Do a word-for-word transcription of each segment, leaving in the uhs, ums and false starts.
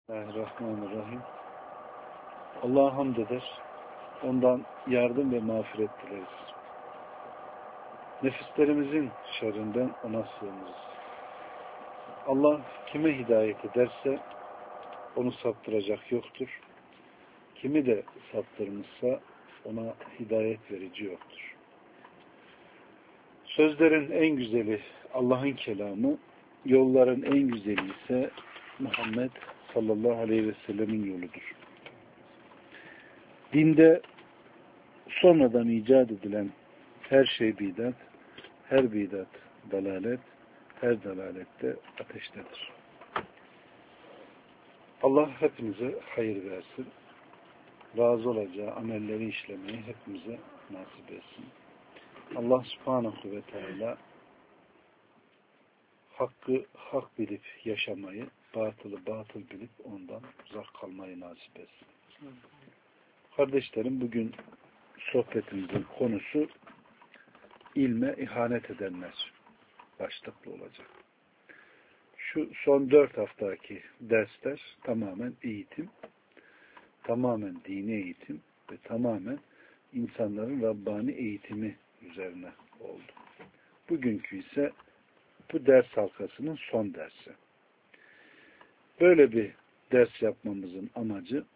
Bismillahirrahmanirrahim. Allah'a hamd eder. Ondan yardım ve mağfiret dileriz. Nefislerimizin şerrinden ona sığınırız. Allah kime hidayet ederse onu saptıracak yoktur. Kimi de saptırmışsa ona hidayet verici yoktur. Sözlerin en güzeli Allah'ın kelamı, yolların en güzeli ise Muhammed sallallahu aleyhi ve sellemin yoludur. Dinde sonradan icat edilen her şey bidat, her bidat dalalet, her dalalette ateştedir. Allah hepimize hayır versin. Razı olacağı amelleri işlemeyi hepimize nasip etsin. Allah subhanahu ve teala hakkı hak bilip yaşamayı, batılı batıl bilip ondan uzak kalmayı nasip etsin. Kardeşlerim, bugün sohbetimizin konusu ilme ihanet edenler başlıklı olacak. Şu son dört haftaki dersler tamamen eğitim, tamamen dini eğitim ve tamamen insanların Rabbani eğitimi üzerine oldu. Bugünkü ise bu ders halkasının son dersi. Böyle bir ders yapmamızın amacı,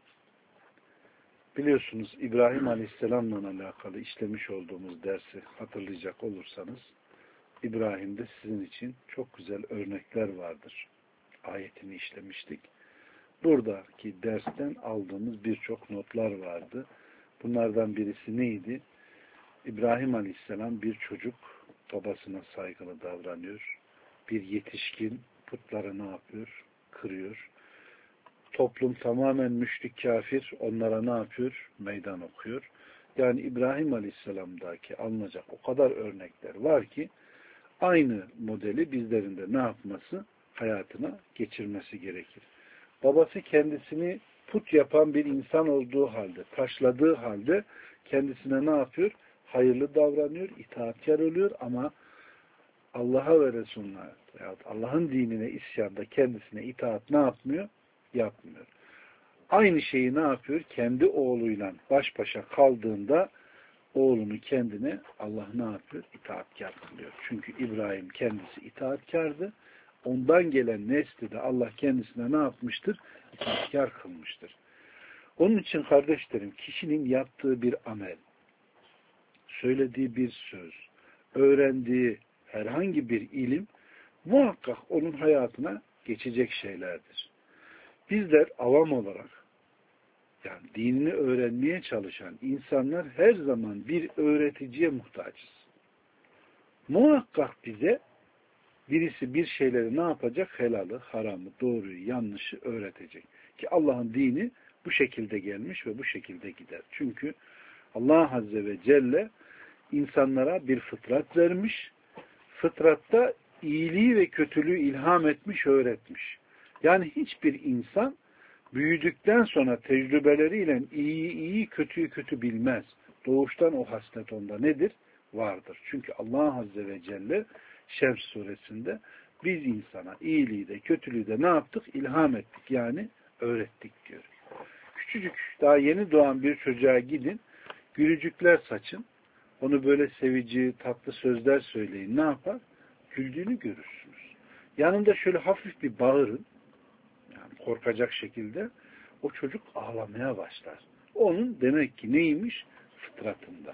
biliyorsunuz İbrahim Aleyhisselam'la alakalı işlemiş olduğumuz dersi hatırlayacak olursanız, İbrahim'de sizin için çok güzel örnekler vardır. Ayetini işlemiştik. Buradaki dersten aldığımız birçok notlar vardı. Bunlardan birisi neydi? İbrahim Aleyhisselam bir çocuk, babasına saygılı davranıyor. Bir yetişkin putları ne yapıyor? Kırıyor. Toplum tamamen müşrik kafir, onlara ne yapıyor? Meydan okuyor. Yani İbrahim Aleyhisselam'daki alınacak o kadar örnekler var ki aynı modeli bizlerin de ne yapması? Hayatına geçirmesi gerekir. Babası kendisini put yapan bir insan olduğu halde, taşladığı halde kendisine ne yapıyor? Hayırlı davranıyor, itaatkar oluyor ama Allah'a ve Resulüne veyahut Allah'ın dinine isyanda kendisine itaat ne yapmıyor? Yapmıyor. Aynı şeyi ne yapıyor? Kendi oğluyla baş başa kaldığında oğlunu kendine Allah ne yapıyor? İtaatkar kılıyor. Çünkü İbrahim kendisi itaatkardı. Ondan gelen nesli de Allah kendisine ne yapmıştır? İtaatkar kılmıştır. Onun için kardeşlerim, kişinin yaptığı bir amel, söylediği bir söz, öğrendiği herhangi bir ilim muhakkak onun hayatına geçecek şeylerdir. Bizler avam olarak, yani dinini öğrenmeye çalışan insanlar her zaman bir öğreticiye muhtaçız. Muhakkak bize birisi bir şeyleri ne yapacak? Helalı, haramı, doğruyu, yanlışı öğretecek. Ki Allah'ın dini bu şekilde gelmiş ve bu şekilde gider. Çünkü Allah Azze ve Celle insanlara bir fıtrat vermiş. Fıtratta iyiliği ve kötülüğü ilham etmiş, öğretmiş. Yani hiçbir insan büyüdükten sonra tecrübeleriyle iyiyi iyi, kötüyü kötü bilmez. Doğuştan o haslet onda nedir? Vardır. Çünkü Allah Azze ve Celle Şems suresinde biz insana iyiliği de kötülüğü de ne yaptık? İlham ettik. Yani öğrettik diyor. Küçücük, daha yeni doğan bir çocuğa gidin, gülücükler saçın, onu böyle sevici, tatlı sözler söyleyin. Ne yapar? Güldüğünü görürsünüz. Yanında şöyle hafif bir bağırın, yani korkacak şekilde, o çocuk ağlamaya başlar. Onun demek ki neymiş? Fıtratında.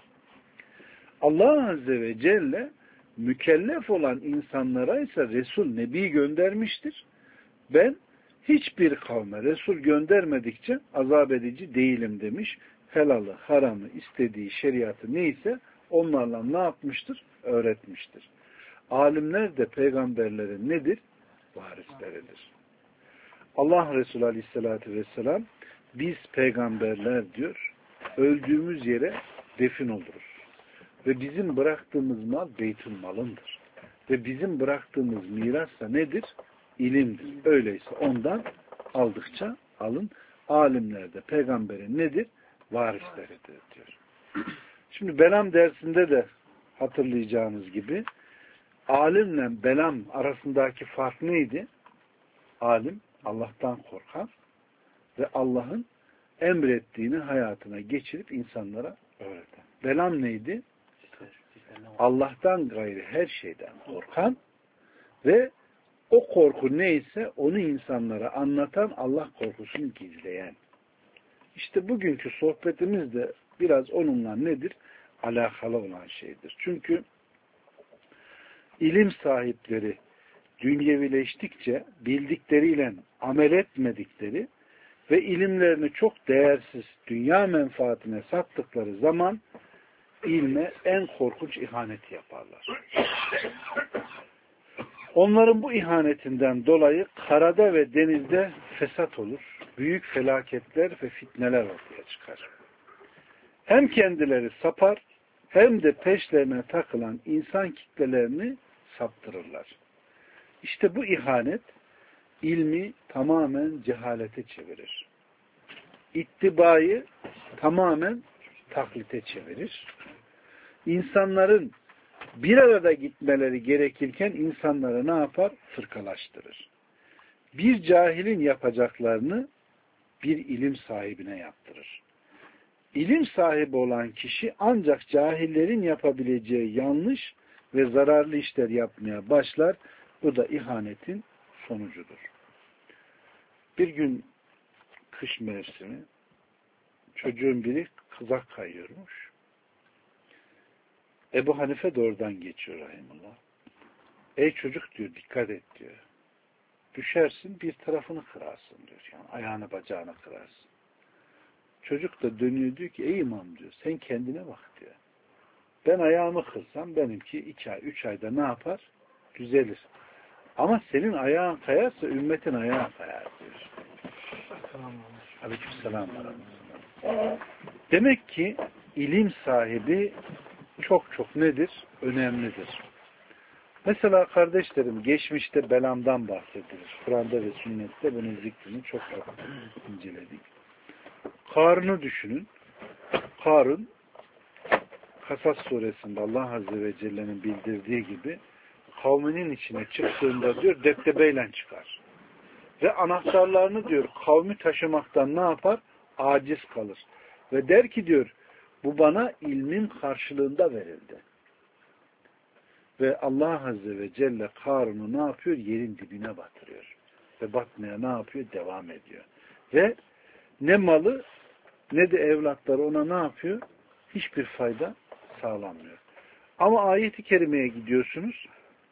Allah Azze ve Celle mükellef olan insanlara ise Resul, Nebi göndermiştir. Ben hiçbir kavme Resul göndermedikçe azap edici değilim demiş. Helalı, haramı, istediği şeriatı neyse onlarla ne yapmıştır? Öğretmiştir. Alimler de peygamberlerin nedir? Varisleridir. Allah Resulü Aleyhisselatü Vesselam biz peygamberler diyor, öldüğümüz yere defin oluruz. Ve bizim bıraktığımız mal beytül malındır. Ve bizim bıraktığımız miras da nedir? İlimdir. Öyleyse ondan aldıkça alın. Alimler de peygamberin nedir? Varisleridir diyor. Şimdi Belam dersinde de hatırlayacağınız gibi alimle Belam arasındaki fark neydi? Alim Allah'tan korkar, ve Allah'ın emrettiğini hayatına geçirip insanlara öğreten. Velam neydi? Allah'tan gayrı her şeyden korkan ve o korku neyse onu insanlara anlatan, Allah korkusunu gizleyen. İşte bugünkü sohbetimiz de biraz onunla nedir? Alakalı olan şeydir. Çünkü ilim sahipleri dünyevileştikçe bildikleriyle amel etmedikleri ve ilimlerini çok değersiz dünya menfaatine sattıkları zaman ilme en korkunç ihaneti yaparlar. Onların bu ihanetinden dolayı karada ve denizde fesat olur. Büyük felaketler ve fitneler ortaya çıkar. Hem kendileri sapar hem de peşlerine takılan insan kitlelerini saptırırlar. İşte bu ihanet ilmi tamamen cehalete çevirir. İttibayı tamamen taklite çevirir. İnsanların bir arada gitmeleri gerekirken insanları ne yapar? Fırkalaştırır. Bir cahilin yapacaklarını bir ilim sahibine yaptırır. İlim sahibi olan kişi ancak cahillerin yapabileceği yanlış ve zararlı işler yapmaya başlar. Bu da ihanetin sonucudur. Bir gün kış mevsimi çocuğun biri kızak kayıyormuş. Ebu Hanife de oradan geçiyor rahimullah. Ey çocuk diyor, dikkat et diyor. Düşersin bir tarafını kırarsın diyor. Yani ayağını bacağını kırarsın. Çocuk da dönüyor diyor ki ey imam diyor, sen kendine bak diyor. Ben ayağımı kırsam benimki iki ay, üç ayda ne yapar? Düzelir. Ama senin ayağın kayarsa ümmetin ayağı kayar diyor. Aleykümselam. Demek ki ilim sahibi çok çok nedir? Önemlidir. Mesela kardeşlerim geçmişte belamdan bahsedilir. Kur'an'da ve sünnette bunun zikrini çok çok inceledik. Karun'u düşünün. Karun Kasas suresinde Allah Azze ve Celle'nin bildirdiği gibi kavminin içine çıktığında diyor deptebeyle çıkar. Ve anahtarlarını diyor kavmi taşımaktan ne yapar? Aciz kalır. Ve der ki diyor bu bana ilmin karşılığında verildi. Ve Allah Azze ve Celle Karun'u ne yapıyor? Yerin dibine batırıyor. Ve batmaya ne yapıyor? Devam ediyor. Ve ne malı ne de evlatları ona ne yapıyor? Hiçbir fayda sağlamıyor. Ama ayet-i kerimeye gidiyorsunuz.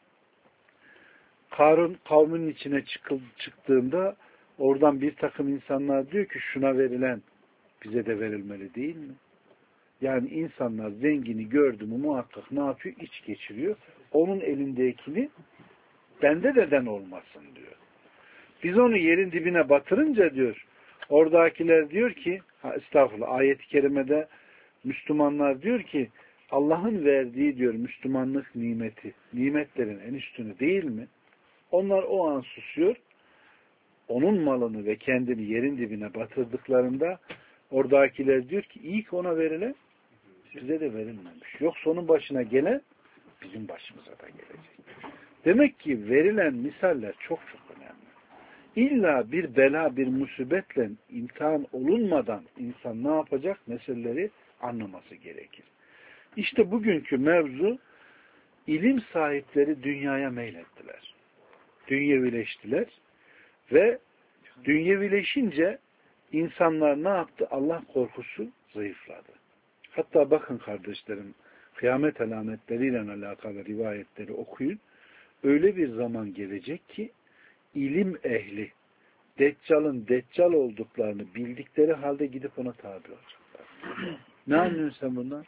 Karun kavminin içine çıktığında oradan bir takım insanlar diyor ki şuna verilen bize de verilmeli değil mi? Yani insanlar zengini gördü mü muhakkak ne yapıyor? İç geçiriyor. Onun elindekini bende neden olmasın diyor. Biz onu yerin dibine batırınca diyor oradakiler diyor ki ha, estağfurullah ayet-i kerimede Müslümanlar diyor ki Allah'ın verdiği diyor Müslümanlık nimeti nimetlerin en üstünü değil mi? Onlar o an susuyor. Onun malını ve kendini yerin dibine batırdıklarında oradakiler diyor ki iyi ki ona verilen bize de verilmemiş. Yoksa onun başına gelen bizim başımıza da gelecek. Demek ki verilen misaller çok çok önemli. İlla bir bela, bir musibetle imtihan olunmadan insan ne yapacak? Meseleleri anlaması gerekir. İşte bugünkü mevzu ilim sahipleri dünyaya meylettiler. Dünyevileştiler ve dünyevileşince insanlar ne yaptı? Allah korkusu zayıfladı. Hatta bakın kardeşlerim, kıyamet alametleriyle alakalı rivayetleri okuyun. Öyle bir zaman gelecek ki ilim ehli Deccal'ın Deccal olduklarını bildikleri halde gidip ona tabi olacaklar. Ne anlıyorsun sen bundan?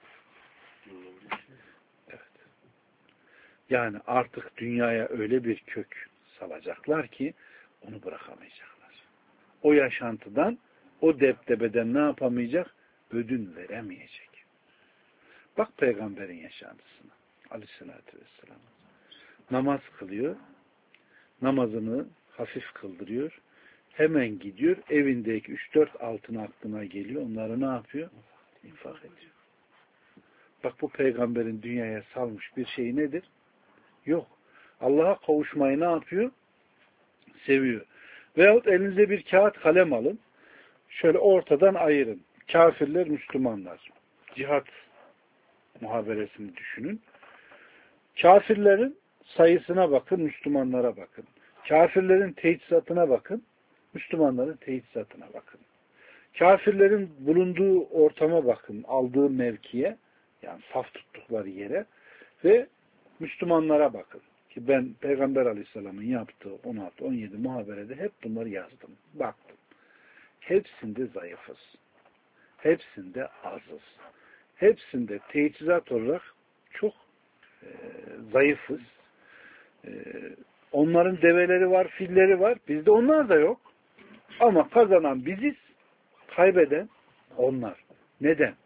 Evet. Yani artık dünyaya öyle bir kök salacaklar ki onu bırakamayacaklar. O yaşantıdan, o deptebeden ne yapamayacak? Ödün veremeyecek. Bak peygamberin yaşantısına. Aleyhissalatü vesselam. Namaz kılıyor. Namazını hafif kıldırıyor. Hemen gidiyor. Evindeki üç dört altın aklına geliyor. Onları ne yapıyor? İnfak ediyor. Bak bu peygamberin dünyaya salmış bir şey nedir? Yok. Allah'a kavuşmayı ne yapıyor? Seviyor. Veyahut elinize bir kağıt kalem alın. Şöyle ortadan ayırın. Kafirler, Müslümanlar. Cihat muhaberesini düşünün. Kafirlerin sayısına bakın, Müslümanlara bakın. Kafirlerin teçhizatına bakın, Müslümanların teçhizatına bakın. Kafirlerin bulunduğu ortama bakın, aldığı mevkiye, yani saf tuttukları yere ve Müslümanlara bakın. Ki ben Peygamber Aleyhisselam'ın yaptığı on altı on yedi muhaberede hep bunları yazdım, baktım. Hepsinde zayıfız. Hepsinde azız. Hepsinde teçhizat olarak çok e, zayıfız. E, onların develeri var, filleri var. Bizde onlar da yok. Ama kazanan biziz, kaybeden onlar. Neden?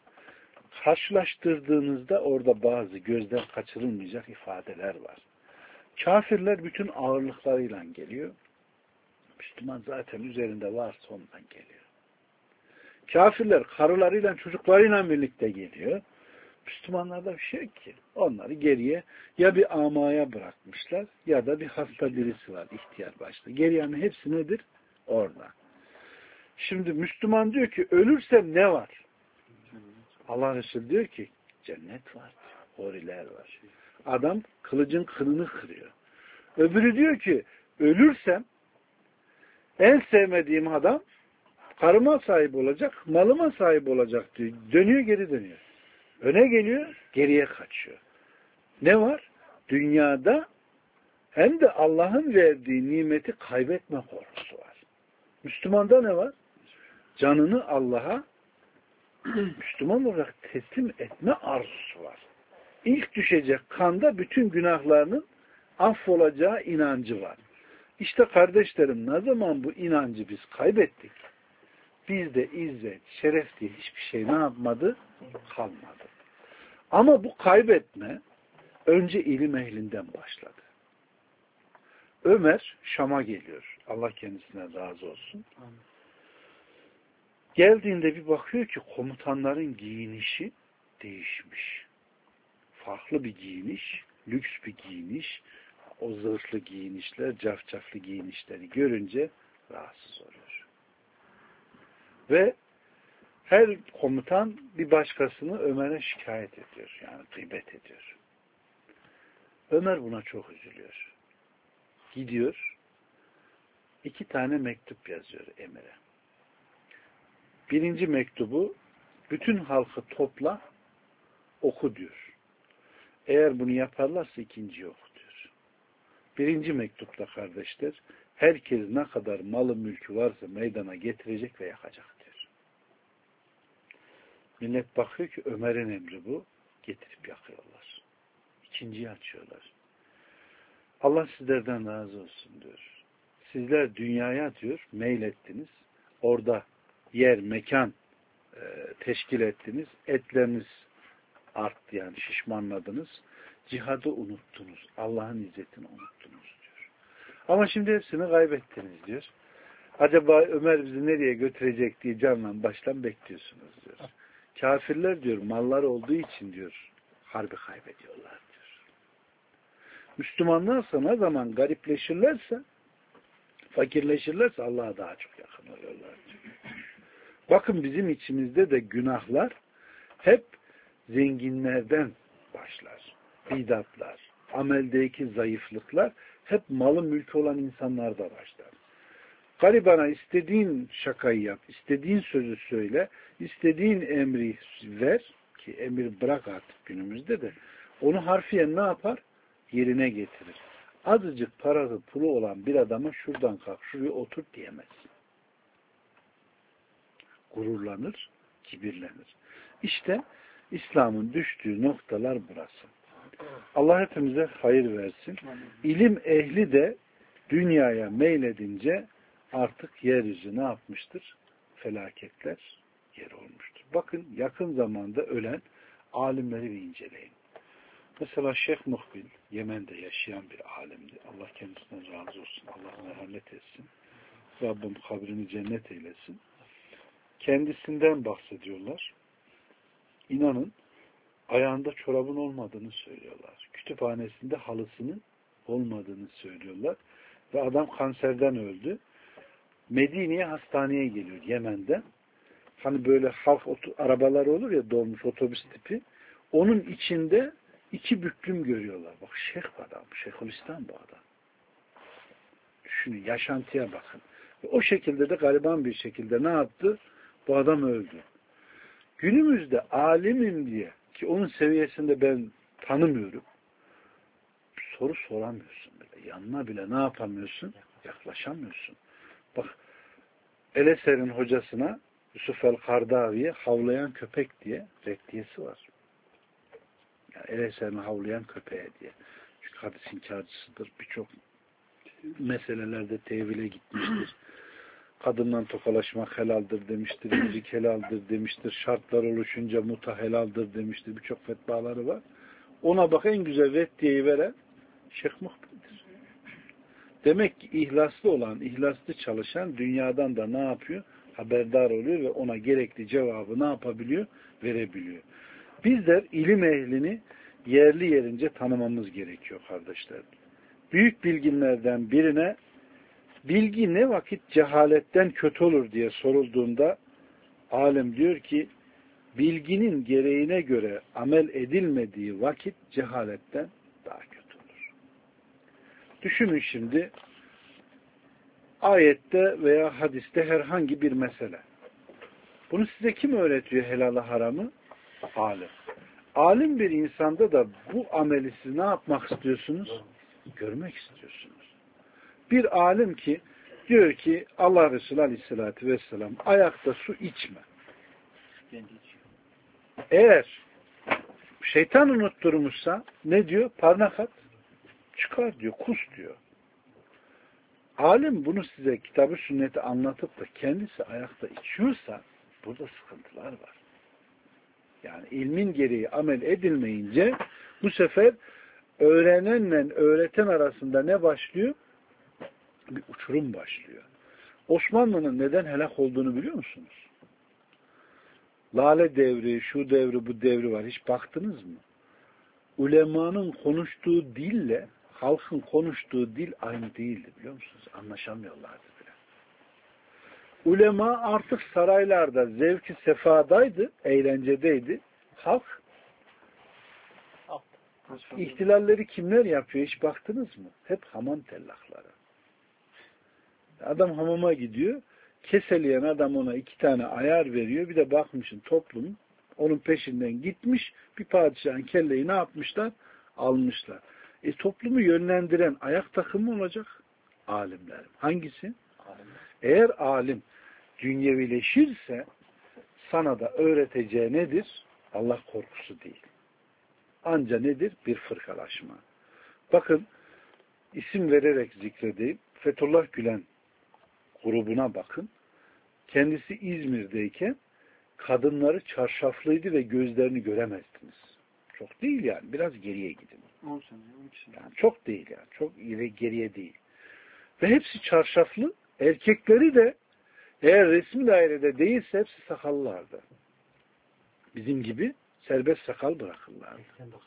Karşılaştırdığınızda orada bazı gözden kaçırılmayacak ifadeler var. Kafirler bütün ağırlıklarıyla geliyor. Müslüman zaten üzerinde varsa ondan geliyor. Kafirler karılarıyla çocuklarıyla birlikte geliyor. Müslümanlarda bir şey yok ki. Onları geriye ya bir amaya bırakmışlar ya da bir hasta birisi var ihtiyar başta. Geriyenin hepsi nedir? Orada. Şimdi Müslüman diyor ki ölürsem ne var? Allah Resulü diyor ki cennet var. Horiler var. Adam kılıcın kılını kırıyor. Öbürü diyor ki ölürsem en sevmediğim adam karıma sahip olacak, malıma sahip olacak diyor. Dönüyor geri dönüyor. Öne geliyor, geriye kaçıyor. Ne var? Dünyada hem de Allah'ın verdiği nimeti kaybetme korkusu var. Müslümanda ne var? Canını Allah'a Müslüman olarak teslim etme arzusu var. İlk düşecek kanda bütün günahlarının affolacağı inancı var. İşte kardeşlerim ne zaman bu inancı biz kaybettik? Bizde izzet, şeref diye hiçbir şey ne yapmadı? Kalmadı. Ama bu kaybetme önce ilim ehlinden başladı. Ömer Şam'a geliyor. Allah kendisine razı olsun. Amin. Geldiğinde bir bakıyor ki komutanların giyinişi değişmiş. Farklı bir giyiniş, lüks bir giyiniş, o zırhlı giyinişler, cafcaflı giyinişleri görünce rahatsız oluyor. Ve her komutan bir başkasını Ömer'e şikayet ediyor. Yani gıybet ediyor. Ömer buna çok üzülüyor. Gidiyor, iki tane mektup yazıyor Emir'e. Birinci mektubu bütün halkı topla, oku diyor. Eğer bunu yaparlarsa ikinci oku diyor. Birinci mektupta kardeşler, herkes ne kadar malı mülkü varsa meydana getirecek ve yakacak diyor. Millet bakıyor ki Ömer'in emri bu, getirip yakıyorlar. İkinciyi açıyorlar. Allah sizlerden razı olsun diyor. Sizler dünyaya diyor meylettiniz. Orada yer, mekan e, teşkil ettiniz. Etleriniz arttı yani şişmanladınız. Cihadı unuttunuz. Allah'ın izzetini unuttunuz diyor. Ama şimdi hepsini kaybettiniz diyor. Acaba Ömer bizi nereye götürecek diye canla baştan bekliyorsunuz diyor. Kafirler diyor mallar olduğu için diyor harbi kaybediyorlar diyor. Müslümanlar ne zaman garipleşirlerse fakirleşirlerse Allah'a daha çok yakın oluyorlar diyor. Bakın bizim içimizde de günahlar hep zenginlerden başlar. Bidatlar, ameldeki zayıflıklar hep malı mülkü olan insanlarda başlar. Garibana istediğin şakayı yap, istediğin sözü söyle, istediğin emri ver ki emir bırak artık günümüzde de onu harfiyen ne yapar? Yerine getirir. Azıcık parası pulu olan bir adama şuradan kalk, şuraya otur diyemez. Gururlanır, kibirlenir. İşte İslam'ın düştüğü noktalar burası. Allah hepimize hayır versin. İlim ehli de dünyaya meyledince artık yeryüzü ne yapmıştır? Felaketler yer olmuştur. Bakın yakın zamanda ölen alimleri bir inceleyin. Mesela Şeyh Muhbil, Yemen'de yaşayan bir alimdi. Allah kendisinden razı olsun. Allah merhamet etsin. Rabbim kabrini cennet eylesin. Kendisinden bahsediyorlar. İnanın ayağında çorabın olmadığını söylüyorlar. Kütüphanesinde halısının olmadığını söylüyorlar. Ve adam kanserden öldü. Medine'ye hastaneye geliyor Yemen'de. Hani böyle halk arabaları olur ya, dolmuş otobüs tipi. Onun içinde iki büklüm görüyorlar. Bak şeyh adam, Şeyhülislam bu adam. Düşünün, yaşantıya bakın. O şekilde de gariban bir şekilde ne yaptı? Bu adam öldü. Günümüzde alimim diye, ki onun seviyesinde ben tanımıyorum, soru soramıyorsun bile. Yanına bile ne yapamıyorsun? Yaklaşamıyorsun. Bak, Eleser'in hocasına Yusuf el-Kardavi'ye havlayan köpek diye reddiyesi var. Yani Eleser'in havlayan köpeğe diye. Çünkü hadis inkarcısıdır. Birçok meselelerde tevhile gitmiştir. Kadından tokalaşmak helaldir demiştir. Müzik helaldir demiştir. Şartlar oluşunca muta helaldir demiştir. Birçok fetvaları var. Ona bak, en güzel reddiyeyi veren Şeyh Muhbir'dir. Demek ki ihlaslı olan, ihlaslı çalışan dünyadan da ne yapıyor? Haberdar oluyor ve ona gerekli cevabı ne yapabiliyor? Verebiliyor. Bizler ilim ehlini yerli yerince tanımamız gerekiyor kardeşler. Büyük bilginlerden birine bilgi ne vakit cehaletten kötü olur diye sorulduğunda alim diyor ki bilginin gereğine göre amel edilmediği vakit cehaletten daha kötü olur. Düşünün şimdi, ayette veya hadiste herhangi bir mesele. Bunu size kim öğretiyor, helalı haramı? Alim. Alim bir insanda da bu ameli siz ne yapmak istiyorsunuz? Görmek istiyorsunuz. Bir alim ki diyor ki Allah Resulü Aleyhisselatü Vesselam ayakta su içme. Eğer şeytan unutturmuşsa ne diyor? Parmak at. Çıkar diyor. Kus diyor. Alim bunu size kitabı sünneti anlatıp da kendisi ayakta içiyorsa burada sıkıntılar var. Yani ilmin gereği amel edilmeyince bu sefer öğrenenle öğreten arasında ne başlıyor? Bir uçurum başlıyor. Osmanlı'nın neden helak olduğunu biliyor musunuz? Lale devri, şu devri, bu devri var. Hiç baktınız mı? Ulemanın konuştuğu dille halkın konuştuğu dil aynı değildi, biliyor musunuz? Anlaşamıyorlardı bile. Ulema artık saraylarda zevki sefadaydı, eğlencedeydi. Halk ihtilalleri kimler yapıyor? Hiç baktınız mı? Hep hamam tellakları. Adam hamama gidiyor, keseleyen adam ona iki tane ayar veriyor. Bir de bakmışsın toplum onun peşinden gitmiş, bir padişahın kelleyi ne yapmışlar? Almışlar. E toplumu yönlendiren ayak takımı olacak alimler. Hangisi? Alim. Eğer alim dünyevileşirse sana da öğreteceği nedir? Allah korkusu değil. Anca nedir? Bir fırkalaşma. Bakın, isim vererek zikredeyim. Fethullah Gülen grubuna bakın. Kendisi İzmir'deyken kadınları çarşaflıydı ve gözlerini göremezdiniz. Çok değil yani. Biraz geriye gidin. Yani çok değil yani. Çok ileri geriye değil. Ve hepsi çarşaflı. Erkekleri de eğer resmi dairede değilse hepsi sakallılardı. Bizim gibi serbest sakal bırakırlardı.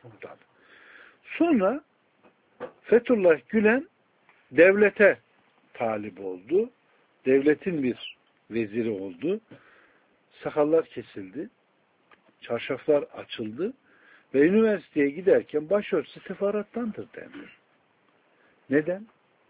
Sonra Fethullah Gülen devlete talip oldu. Devletin bir veziri oldu. Sakallar kesildi. Çarşaflar açıldı. Ve üniversiteye giderken başörtüsü sefarattandır denir. Neden?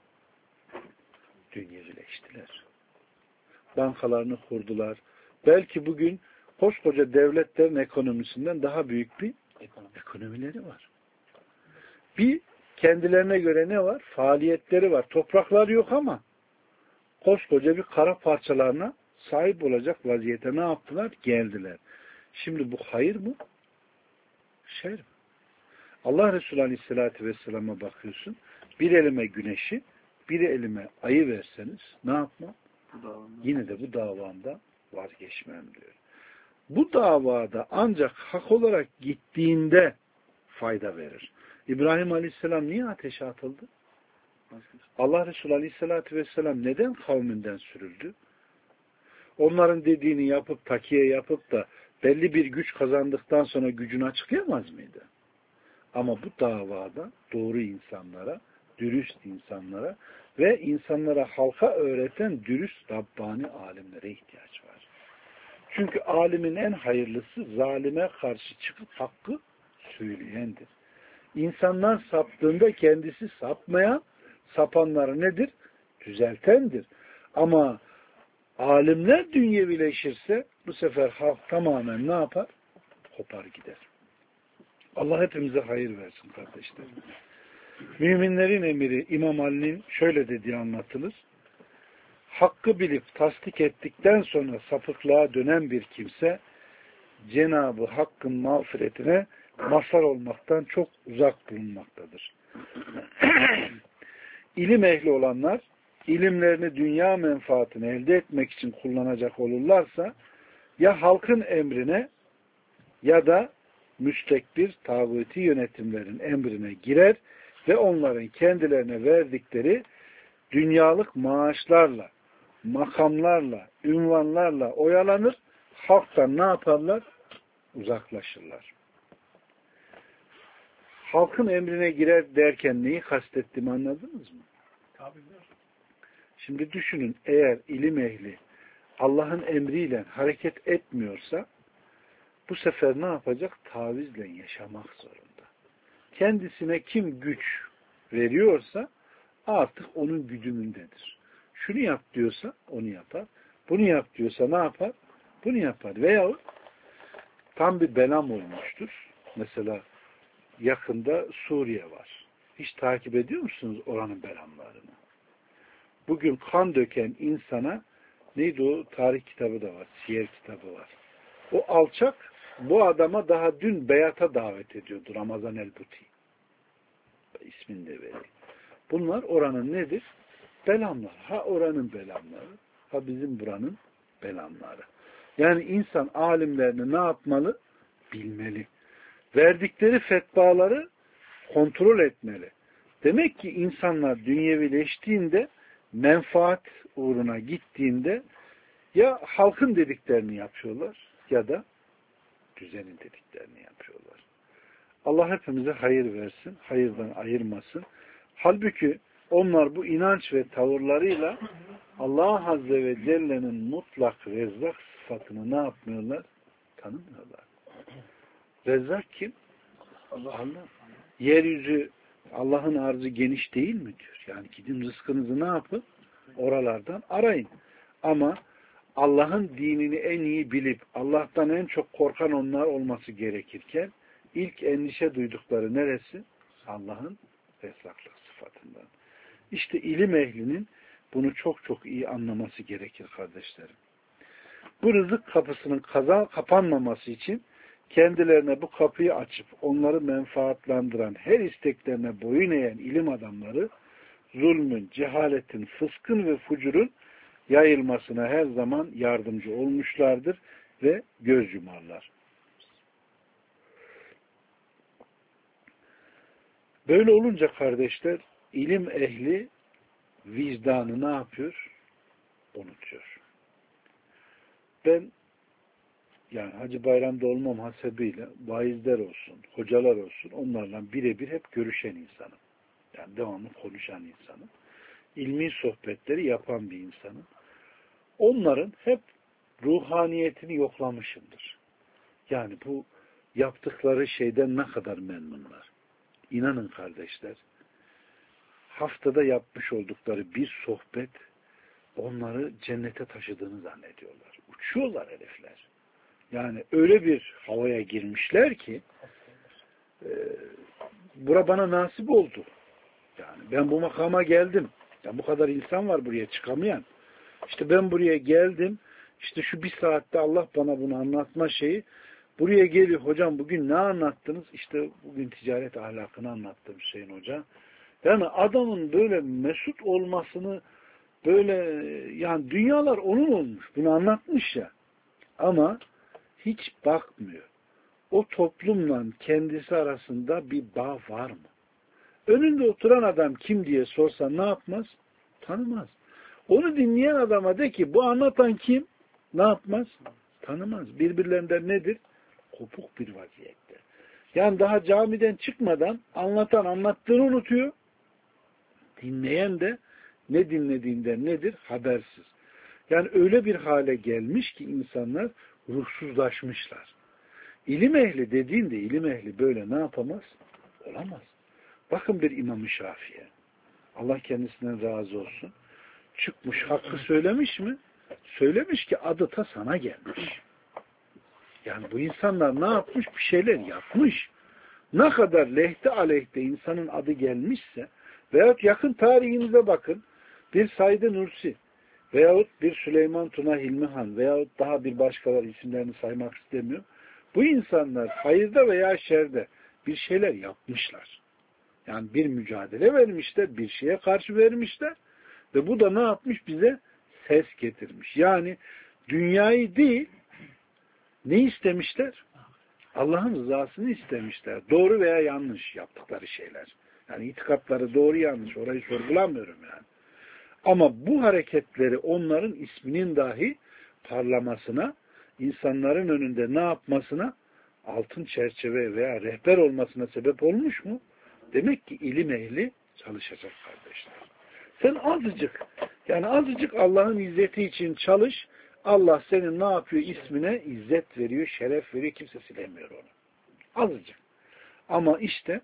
Dünyevileştiler. Bankalarını kurdular. Belki bugün koskoca devletlerin ekonomisinden daha büyük bir Ekonomi. ekonomileri var. Bir kendilerine göre ne var? Faaliyetleri var. Toprakları yok ama koskoca bir kara parçalarına sahip olacak vaziyete ne yaptılar? Geldiler. Şimdi bu hayır mı? Şer mi? Allah Resulü Aleyhisselatü Vesselam'a bakıyorsun. Bir elime güneşi, bir elime ayı verseniz ne yapmam? Yine de bu davamda vazgeçmem diyor. Bu davada ancak hak olarak gittiğinde fayda verir. İbrahim Aleyhisselam niye ateşe atıldı? Allah Resulü Aleyhisselatü Vesselam neden kavminden sürüldü? Onların dediğini yapıp takiye yapıp da belli bir güç kazandıktan sonra gücünü açıklayamaz mıydı? Ama bu davada doğru insanlara, dürüst insanlara ve insanlara halka öğreten dürüst Rabbani alimlere ihtiyaç var. Çünkü alimin en hayırlısı zalime karşı çıkıp hakkı söyleyendir. İnsanlar saptığında kendisi sapmayan, sapanları nedir? Düzeltendir. Ama alimler dünyevileşirse bu sefer halk tamamen ne yapar? Kopar gider. Allah hepimize hayır versin kardeşlerim. Müminlerin emiri İmam Ali'nin şöyle dediği anlatılır. Hakkı bilip tasdik ettikten sonra sapıklığa dönen bir kimse Cenab-ı Hakk'ın mağfiretine mazhar olmaktan çok uzak bulunmaktadır. İlim ehli olanlar ilimlerini dünya menfaatini elde etmek için kullanacak olurlarsa ya halkın emrine ya da müstekbir tağuti yönetimlerin emrine girer ve onların kendilerine verdikleri dünyalık maaşlarla, makamlarla, ünvanlarla oyalanır, halktan ne yaparlar? Uzaklaşırlar. Halkın emrine girer derken neyi kastettiğimi anladınız mı? Tabii. Şimdi düşünün, eğer ilim ehli Allah'ın emriyle hareket etmiyorsa bu sefer ne yapacak? Tavizle yaşamak zorunda. Kendisine kim güç veriyorsa artık onun güdümündedir. Şunu yap diyorsa onu yapar. Bunu yap diyorsa ne yapar? Bunu yapar. Veyahut tam bir belam olmuştur. Mesela yakında Suriye var. Hiç takip ediyor musunuz oranın belamlarını? Bugün kan döken insana neydi o? Tarih kitabı da var. Siyer kitabı var. O alçak bu adama daha dün beyata davet ediyordu. Ramazan el-Buti. İsmini de vereyim. Bunlar oranın nedir? Belamlar. Ha oranın belamları, ha bizim buranın belamları. Yani insan alimlerini ne yapmalı? Bilmeli. Verdikleri fetvaları kontrol etmeli. Demek ki insanlar dünyevileştiğinde, menfaat uğruna gittiğinde ya halkın dediklerini yapıyorlar ya da düzenin dediklerini yapıyorlar. Allah hepimize hayır versin, hayırdan ayırmasın. Halbuki onlar bu inanç ve tavırlarıyla Allah Azze ve Celle'nin mutlak rezzak sıfatını ne yapmıyorlar? Tanımıyorlar. Rezzak kim? Allah. Allah. Yeryüzü Allah'ın arzı geniş değil mi diyor. Yani gidin rızkınızı ne yapın? Oralardan arayın. Ama Allah'ın dinini en iyi bilip Allah'tan en çok korkan onlar olması gerekirken ilk endişe duydukları neresi? Allah'ın rezzaklık sıfatından. İşte ilim ehlinin bunu çok çok iyi anlaması gerekir kardeşlerim. Bu rızık kapısının kaza kapanmaması için kendilerine bu kapıyı açıp onları menfaatlandıran, her isteklerine boyun eğen ilim adamları zulmün, cehaletin, fıskın ve fucurun yayılmasına her zaman yardımcı olmuşlardır ve göz yumarlar. Böyle olunca kardeşler, ilim ehli vicdanı ne yapıyor? Unutuyor. Ben yani Hacı Bayram'da olmam hasebiyle vaizler olsun, hocalar olsun onlarla birebir hep görüşen insanım. Yani devamlı konuşan insanım. İlmi sohbetleri yapan bir insanım. Onların hep ruhaniyetini yoklamışımdır. Yani bu yaptıkları şeyden ne kadar memnunlar. İnanın kardeşler, haftada yapmış oldukları bir sohbet onları cennete taşıdığını zannediyorlar. Uçuyorlar herifler. Yani öyle bir havaya girmişler ki e, bura bana nasip oldu. Yani ben bu makama geldim. Ya bu kadar insan var buraya çıkamayan. İşte ben buraya geldim. İşte şu bir saatte Allah bana bunu anlatma şeyi. Buraya geliyor. Hocam bugün ne anlattınız? İşte bugün ticaret ahlakını anlattım Hüseyin Hoca. Yani adamın böyle mesut olmasını böyle yani dünyalar onun olmuş. Bunu anlatmış ya. Ama hiç bakmıyor. O toplumla kendisi arasında bir bağ var mı? Önünde oturan adam kim diye sorsa ne yapmaz? Tanımaz. Onu dinleyen adama de ki bu anlatan kim? Ne yapmaz? Tanımaz. Birbirlerinden nedir? Kopuk bir vaziyette. Yani daha camiden çıkmadan anlatan anlattığını unutuyor. Dinleyen de ne dinlediğinden nedir? Habersiz. Yani öyle bir hale gelmiş ki insanlar ruhsuzlaşmışlar. İlim ehli dediğinde ilim ehli böyle ne yapamaz? Olamaz. Bakın bir İmam-ı Şafii'ye. Allah kendisinden razı olsun. Çıkmış hakkı söylemiş mi? Söylemiş ki adı ta sana gelmiş. Yani bu insanlar ne yapmış? Bir şeyler yapmış. Ne kadar lehte aleyhte insanın adı gelmişse veyahut yakın tarihimize bakın bir Said Nursi veyahut bir Süleyman Tuna Hilmihan veyahut daha bir başkaları isimlerini saymak istemiyorum. Bu insanlar hayırda veya şerde bir şeyler yapmışlar. Yani bir mücadele vermişler, bir şeye karşı vermişler ve bu da ne yapmış? Bize ses getirmiş. Yani dünyayı değil, ne istemişler? Allah'ın rızasını istemişler. Doğru veya yanlış yaptıkları şeyler. Yani itikatları doğru yanlış. Orayı sorgulamıyorum yani. Ama bu hareketleri onların isminin dahi parlamasına, insanların önünde ne yapmasına, altın çerçeve veya rehber olmasına sebep olmuş mu? Demek ki ilim ehli çalışacak kardeşler. Sen azıcık, yani azıcık Allah'ın izzeti için çalış. Allah senin ne yapıyor? İsmine izzet veriyor, şeref veriyor. Kimse silemiyor onu. Azıcık. Ama işte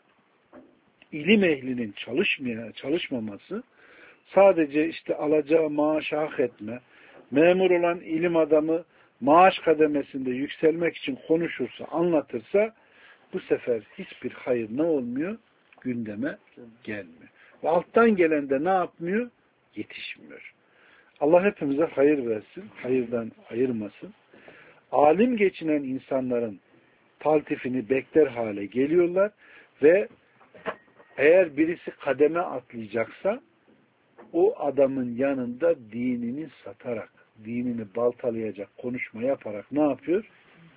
ilim ehlinin çalışmaya, çalışmaması sadece işte alacağı maaşı hak etme, memur olan ilim adamı maaş kademesinde yükselmek için konuşursa, anlatırsa bu sefer hiçbir hayır ne olmuyor? Gündeme gelmiyor. Ve alttan gelen de ne yapmıyor? Yetişmiyor. Allah hepimize hayır versin, hayırdan ayırmasın. Alim geçinen insanların taltifini bekler hale geliyorlar ve eğer birisi kademe atlayacaksa o adamın yanında dinini satarak, dinini baltalayacak konuşma yaparak ne yapıyor?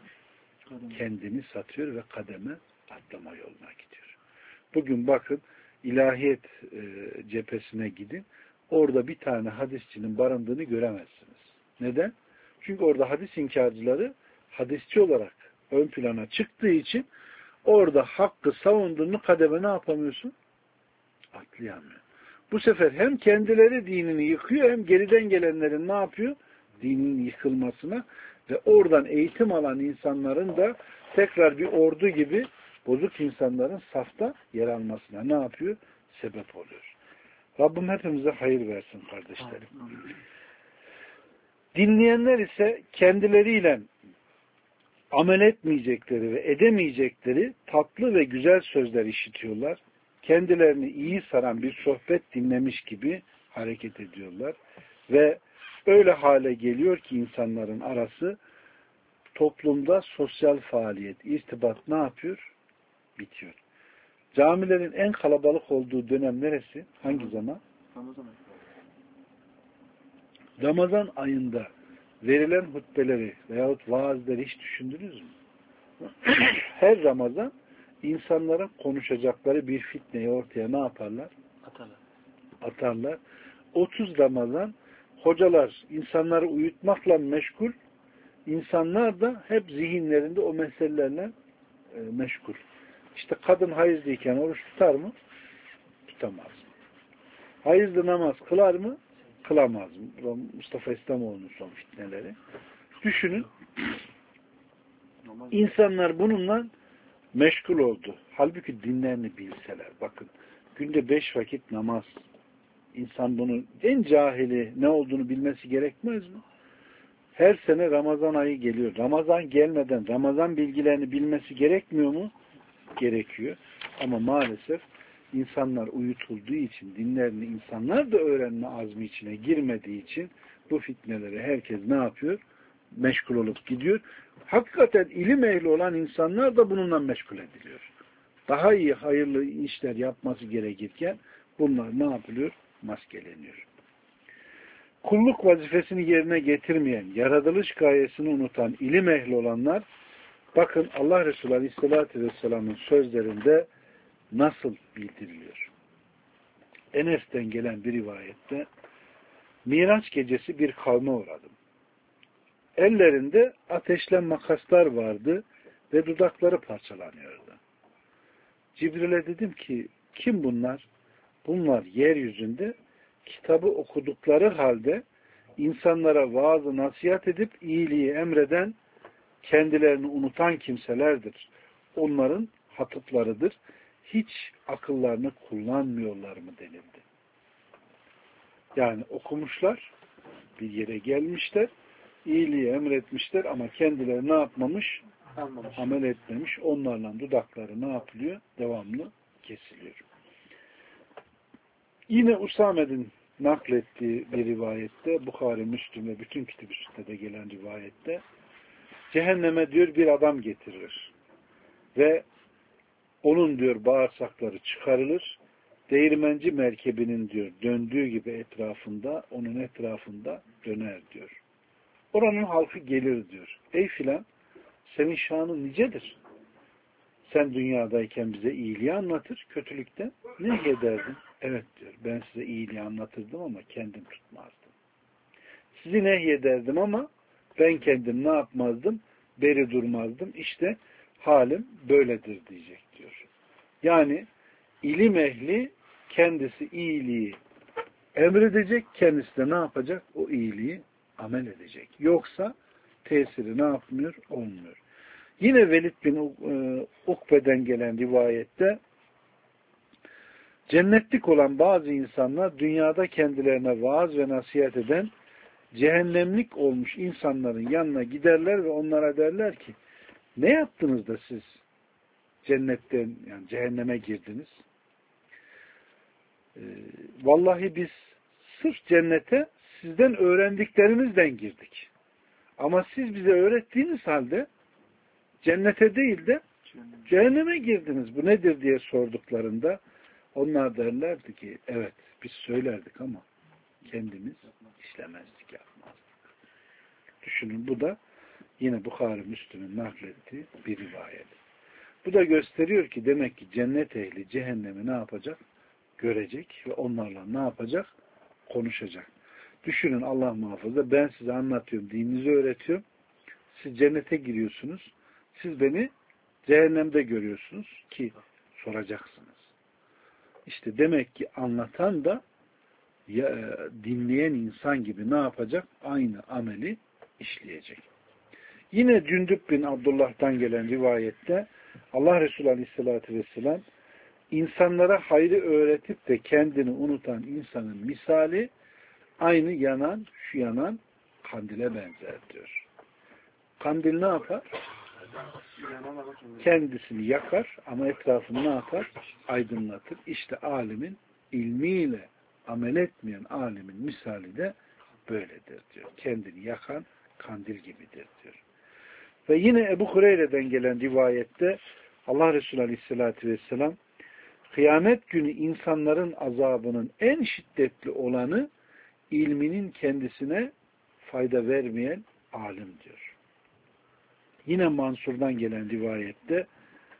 Kendini satıyor ve kademe atlama yoluna gidiyor. Bugün bakın ilahiyet e, cephesine gidin. Orada bir tane hadisçinin barındığını göremezsiniz. Neden? Çünkü orada hadis inkarcıları hadisçi olarak ön plana çıktığı için orada hakkı savunduğunu kademe ne yapamıyorsun? Atlayamıyor. Bu sefer hem kendileri dinini yıkıyor hem geriden gelenlerin ne yapıyor? Dininin yıkılmasına ve oradan eğitim alan insanların da tekrar bir ordu gibi bozuk insanların safta yer almasına ne yapıyor? Sebep oluyor. Rabbim hepimize hayır versin kardeşlerim. Dinleyenler ise kendileriyle amel etmeyecekleri ve edemeyecekleri tatlı ve güzel sözler işitiyorlar. Kendilerini iyi saran bir sohbet dinlemiş gibi hareket ediyorlar. Ve öyle hale geliyor ki insanların arası toplumda sosyal faaliyet, irtibat ne yapıyor? Bitiyor. Camilerin en kalabalık olduğu dönem neresi? Hangi zaman? Ramazan ayı. Ramazan ayında verilen hutbeleri veyahut vaazları hiç düşündünüz mü? Her Ramazan insanların konuşacakları bir fitneyi ortaya ne yaparlar? Atarlar. Atarlar. otuz Ramazan hocalar insanları uyutmakla meşgul, insanlar da hep zihinlerinde o meselelerle e, meşgul. İşte kadın hayızlıyken oruç tutar mı? Tutamaz. Hayızlı namaz kılar mı? Kılamaz mı? Mustafa İslamoğlu'nun son fitneleri. Düşünün. İnsanlar bununla meşgul oldu. Halbuki dinlerini bilseler. Bakın günde beş vakit namaz. İnsan bunun en cahili ne olduğunu bilmesi gerekmez mi? Her sene Ramazan ayı geliyor. Ramazan gelmeden Ramazan bilgilerini bilmesi gerekmiyor mu? Gerekiyor. Ama maalesef insanlar uyutulduğu için, dinlerini insanlar da öğrenme azmi içine girmediği için bu fitneleri herkes ne yapıyor? Meşgul olup gidiyor. Hakikaten ilim ehli olan insanlar da bununla meşgul ediliyor. Daha iyi, hayırlı işler yapması gerekirken bunlar ne yapılıyor? Maskeleniyor. Kulluk vazifesini yerine getirmeyen, yaratılış gayesini unutan ilim ehli olanlar, bakın Allah Resulü Aleyhisselatü Vesselam'ın sözlerinde nasıl bildiriliyor? Enes'ten gelen bir rivayette Miraç gecesi bir kavme uğradım. Ellerinde ateşle makaslar vardı ve dudakları parçalanıyordu. Cibril'e dedim ki kim bunlar? Bunlar yeryüzünde kitabı okudukları halde insanlara vaazı nasihat edip iyiliği emreden, kendilerini unutan kimselerdir. Onların hatıplarıdır. Hiç akıllarını kullanmıyorlar mı denildi. Yani okumuşlar, bir yere gelmişler, iyiliği emretmişler ama kendileri ne yapmamış? Anlamış. Amel etmemiş. Onlarla dudakları ne yapılıyor? Devamlı kesiliyor. Yine Usame'nin naklettiği bir rivayette, Bukhari, Müslüm ve bütün kitap üstünde de gelen rivayette, cehenneme diyor bir adam getirilir. Ve onun diyor bağırsakları çıkarılır. Değirmenci merkebinin diyor döndüğü gibi etrafında, onun etrafında döner diyor. Oranın halkı gelir diyor. Ey filan, senin şanın nicedir. Sen dünyadayken bize iyiliği anlatır, kötülükten nehyederdin. Evet diyor, ben size iyiliği anlatırdım ama kendim tutmazdım. Sizi nehyederdim ama ben kendim ne yapmazdım? Beri durmazdım. İşte halim böyledir diyecek diyor. Yani ilim ehli kendisi iyiliği emredecek, kendisi de ne yapacak? O iyiliği amel edecek. Yoksa tesiri ne yapmıyor? Olmuyor. Yine Velid bin Ukbe'den gelen rivayette cennetlik olan bazı insanlar dünyada kendilerine vaaz ve nasihat eden cehennemlik olmuş insanların yanına giderler ve onlara derler ki ne yaptınız da siz cennetten yani cehenneme girdiniz? Ee, vallahi biz sırf cennete sizden öğrendiklerimizden girdik. Ama siz bize öğrettiğiniz halde cennete değil de cehenneme girdiniz. Bu nedir diye sorduklarında onlar derlerdi ki evet biz söylerdik ama kendimiz işlemezdik, yapmazdık. Düşünün bu da yine Bukhari Müslüm'ün naklettiği bir rivayet. Bu da gösteriyor ki demek ki cennet ehli cehennemi ne yapacak? Görecek ve onlarla ne yapacak? Konuşacak. Düşünün Allah muhafaza ben size anlatıyorum, dininizi öğretiyorum. Siz cennete giriyorsunuz. Siz beni cehennemde görüyorsunuz ki soracaksınız. İşte demek ki anlatan da ya, dinleyen insan gibi ne yapacak? Aynı ameli işleyecek. Yine Cündüb bin Abdullah'tan gelen rivayette Allah Resulü Aleyhisselatü Vesselam insanlara hayrı öğretip de kendini unutan insanın misali aynı yanan, şu yanan kandile benzer diyor. Kandil ne yapar? Kendisini yakar ama etrafını ne yapar? Aydınlatır. İşte alimin ilmiyle amel etmeyen alimin misali de böyledir diyor. Kendini yakan kandil gibidir diyor. Ve yine Ebu Hureyre'den gelen rivayette Allah Resulü Aleyhisselatü Vesselam kıyamet günü insanların azabının en şiddetli olanı ilminin kendisine fayda vermeyen alim diyor. Yine Mansur'dan gelen rivayette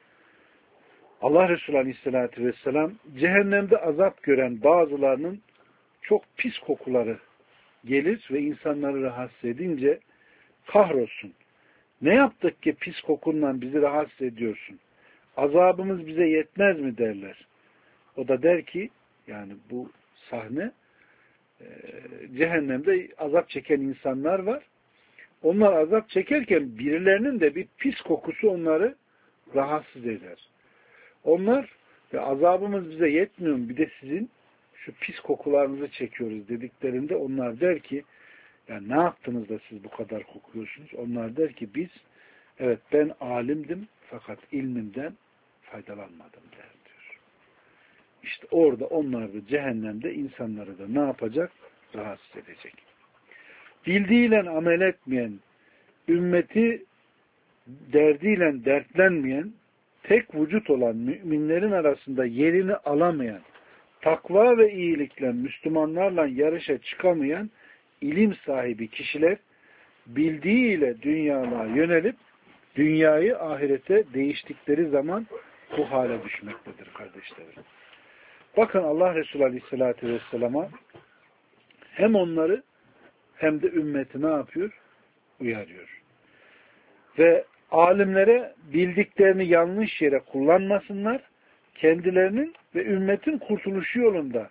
Allah Resulü Aleyhisselatü Vesselam cehennemde azap gören bazılarının çok pis kokuları gelir ve insanları rahatsız edince kahrolsun. Ne yaptık ki pis kokunla bizi rahatsız ediyorsun? Azabımız bize yetmez mi derler. O da der ki yani bu sahne e, cehennemde azap çeken insanlar var. Onlar azap çekerken birilerinin de bir pis kokusu onları rahatsız eder. Onlar ve azabımız bize yetmiyor mu? Bir de sizin şu pis kokularınızı çekiyoruz dediklerinde onlar der ki yani ne yaptınız da siz bu kadar kokuyorsunuz? Onlar der ki biz evet ben alimdim fakat ilmimden faydalanmadım der diyor. İşte orada onlar da cehennemde insanları da ne yapacak? Rahatsız edecek. Bildiğiyle amel etmeyen, ümmeti derdiyle dertlenmeyen, tek vücut olan müminlerin arasında yerini alamayan, takva ve iyilikle Müslümanlarla yarışa çıkamayan ilim sahibi kişiler bildiğiyle dünyalığa yönelip dünyayı ahirete değiştikleri zaman bu hale düşmektedir kardeşlerim. Bakın Allah Resulü Aleyhisselatü Vesselam'a hem onları hem de ümmeti ne yapıyor? Uyarıyor. Ve alimlere bildiklerini yanlış yere kullanmasınlar, kendilerinin ve ümmetin kurtuluşu yolunda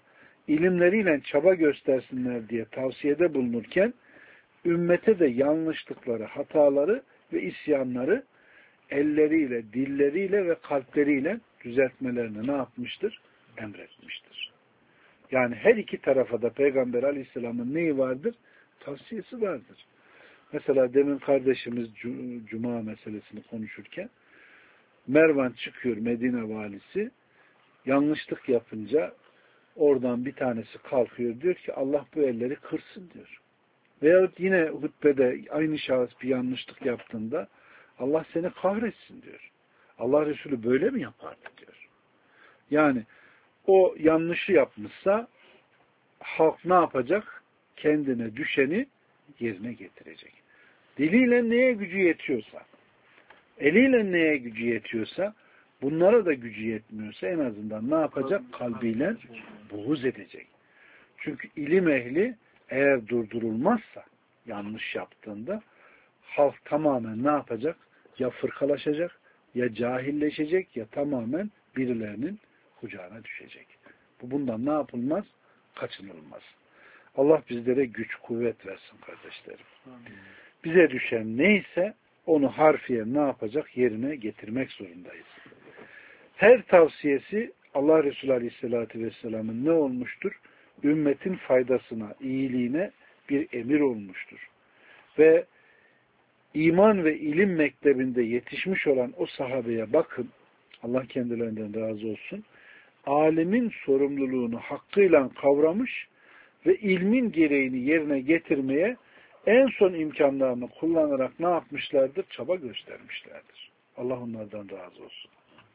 ilimleriyle çaba göstersinler diye tavsiyede bulunurken ümmete de yanlışlıkları, hataları ve isyanları elleriyle, dilleriyle ve kalpleriyle düzeltmelerini ne yapmıştır? Emretmiştir. Yani her iki tarafa da Peygamber Aleyhisselam'ın neyi vardır? Tavsiyesi vardır. Mesela demin kardeşimiz Cuma meselesini konuşurken Mervan çıkıyor, Medine valisi, yanlışlık yapınca oradan bir tanesi kalkıyor, diyor ki Allah bu elleri kırsın diyor. Veyahut yine hutbede aynı şahıs bir yanlışlık yaptığında Allah seni kahretsin diyor. Allah Resulü böyle mi yapardı diyor. Yani o yanlışı yapmışsa halk ne yapacak? Kendine düşeni yerine getirecek. Diliyle neye gücü yetiyorsa, eliyle neye gücü yetiyorsa, bunlara da gücü yetmiyorsa en azından ne yapacak? Kalbiyle buğuz edecek. Çünkü ilim ehli eğer durdurulmazsa yanlış yaptığında halk tamamen ne yapacak? Ya fırkalaşacak, ya cahilleşecek, ya tamamen birilerinin kucağına düşecek. Bu bundan ne yapılmaz? Kaçınılmaz. Allah bizlere güç, kuvvet versin kardeşlerim. Bize düşen neyse onu harfiyen ne yapacak? Yerine getirmek zorundayız. Her tavsiyesi Allah Resulü Aleyhisselatü Vesselam'ın ne olmuştur? Ümmetin faydasına, iyiliğine bir emir olmuştur. Ve iman ve ilim mektebinde yetişmiş olan o sahabeye bakın, Allah kendilerinden razı olsun, alimin sorumluluğunu hakkıyla kavramış ve ilmin gereğini yerine getirmeye en son imkanlarını kullanarak ne yapmışlardır? Çaba göstermişlerdir. Allah onlardan razı olsun.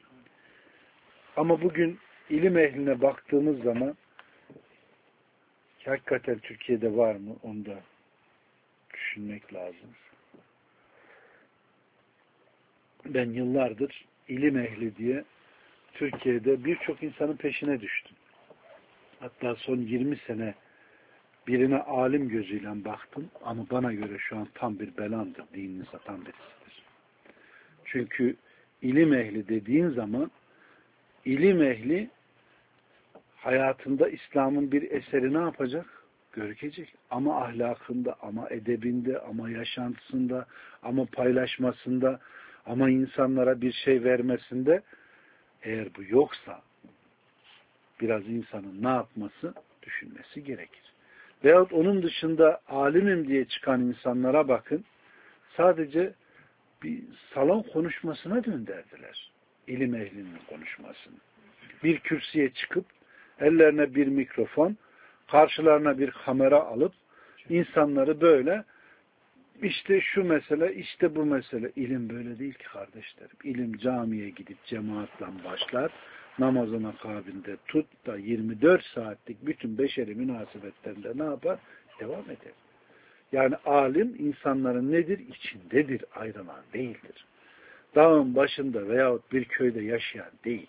Ama bugün ilim ehline baktığımız zaman hakikaten Türkiye'de var mı? Onu da düşünmek lazım. Ben yıllardır ilim ehli diye Türkiye'de birçok insanın peşine düştüm. Hatta son yirmi sene birine alim gözüyle baktım ama bana göre şu an tam bir belandır, dinini satan birisidir. Çünkü ilim ehli dediğin zaman ilim ehli hayatında İslam'ın bir eseri ne yapacak? Görecek. Ama ahlakında, ama edebinde, ama yaşantısında, ama paylaşmasında, ama insanlara bir şey vermesinde eğer bu yoksa biraz insanın ne yapması? Düşünmesi gerekir. Veyahut onun dışında alimim diye çıkan insanlara bakın, sadece bir salon konuşmasına döndürdüler. İlim ehlinin konuşmasını. Bir kürsüye çıkıp ellerine bir mikrofon, karşılarına bir kamera alıp insanları böyle işte şu mesele, işte bu mesele. İlim böyle değil ki kardeşlerim. İlim camiye gidip cemaatle başlar, namazın akabinde tut da yirmi dört saatlik bütün beşeri münasebetlerinde ne yapar? Devam eder. Yani alim insanların nedir? İçindedir, ayrılan değildir. Dağın başında veyahut bir köyde yaşayan değil.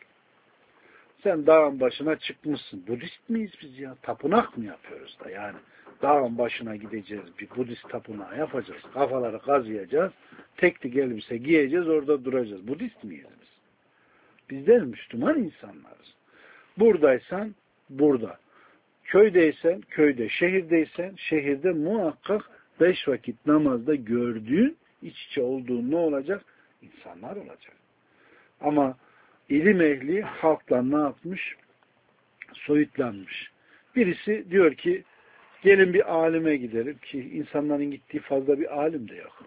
Sen dağın başına çıkmışsın. Budist miyiz biz ya? Tapınak mı yapıyoruz da yani? Dağın başına gideceğiz, bir Budist tapınağı yapacağız. Kafaları kazıyacağız. Teknik elbise giyeceğiz, orada duracağız. Budist miyiz biz? Bizler Müslüman insanlarız. Buradaysan burada. Köydeysen köyde, şehirdeysen şehirde muhakkak beş vakit namazda gördüğün, iç içe olduğun ne olacak? İnsanlar olacak. Ama ilim ehli halkla ne yapmış? Soyutlanmış. Birisi diyor ki gelin bir alime gidelim ki insanların gittiği fazla bir alim de yok.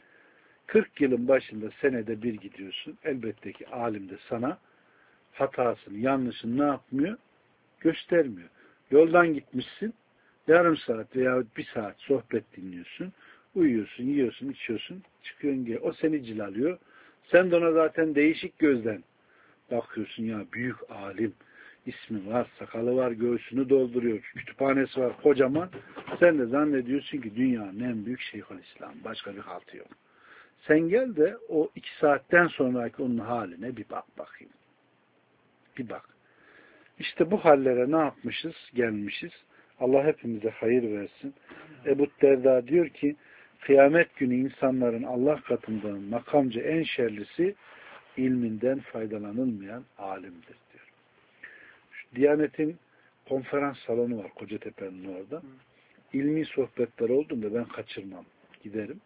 kırk yılın başında senede bir gidiyorsun. Elbette ki alim de sana hatasını, yanlışını ne yapmıyor? Göstermiyor. Yoldan gitmişsin, yarım saat veya bir saat sohbet dinliyorsun, uyuyorsun, yiyorsun, içiyorsun, çıkıyorsun gel. O seni cilalıyor. Sen de ona zaten değişik gözden bakıyorsun ya, büyük alim, ismi var, sakalı var, göğsünü dolduruyor, kütüphanesi var kocaman. Sen de zannediyorsun ki dünyanın en büyük Şeyhülislam, başka bir haltı yok. Sen gel de o iki saatten sonraki onun haline bir bak bakayım. Bir bak. İşte bu hallere ne yapmışız? Gelmişiz. Allah hepimize hayır versin. Ebu Derda diyor ki, kıyamet günü insanların Allah katından makamca en şerlisi ilminden faydalanılmayan alimdir diyor. Şu Diyanet'in konferans salonu var Kocatepe'nin orada. İlmi sohbetler olduğunda ben kaçırmam. Giderim.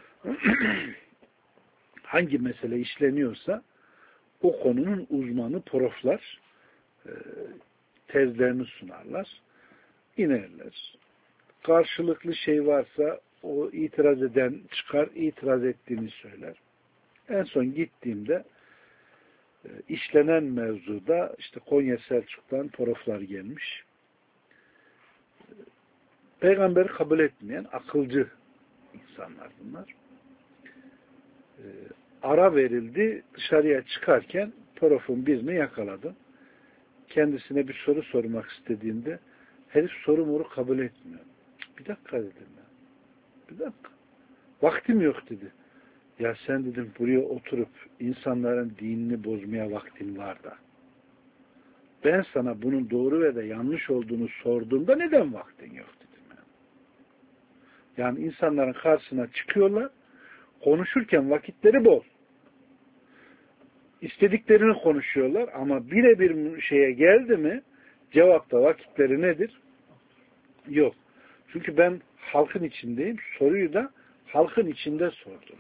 Hangi mesele işleniyorsa o konunun uzmanı proflar e, tezlerini sunarlar. İnerler. Karşılıklı şey varsa o itiraz eden çıkar, itiraz ettiğini söyler. En son gittiğimde e, işlenen mevzuda işte Konya Selçuk'tan proflar gelmiş. Peygamberi kabul etmeyen akılcı insanlar bunlar. E, ara verildi. Dışarıya çıkarken profun birini yakaladım. Kendisine bir soru sormak istediğimde herif soru moru kabul etmiyor. Bir dakika dedim ya. Bir dakika. Vaktim yok dedi. Ya sen dedim buraya oturup insanların dinini bozmaya vaktin var da. Ben sana bunun doğru ve de yanlış olduğunu sorduğumda neden vaktin yok dedim ya. Yani insanların karşısına çıkıyorlar, konuşurken vakitleri bol. İstediklerini konuşuyorlar ama birebir şeye geldi mi cevapta vakitleri nedir? Yok. Çünkü ben halkın içindeyim. Soruyu da halkın içinde sordum.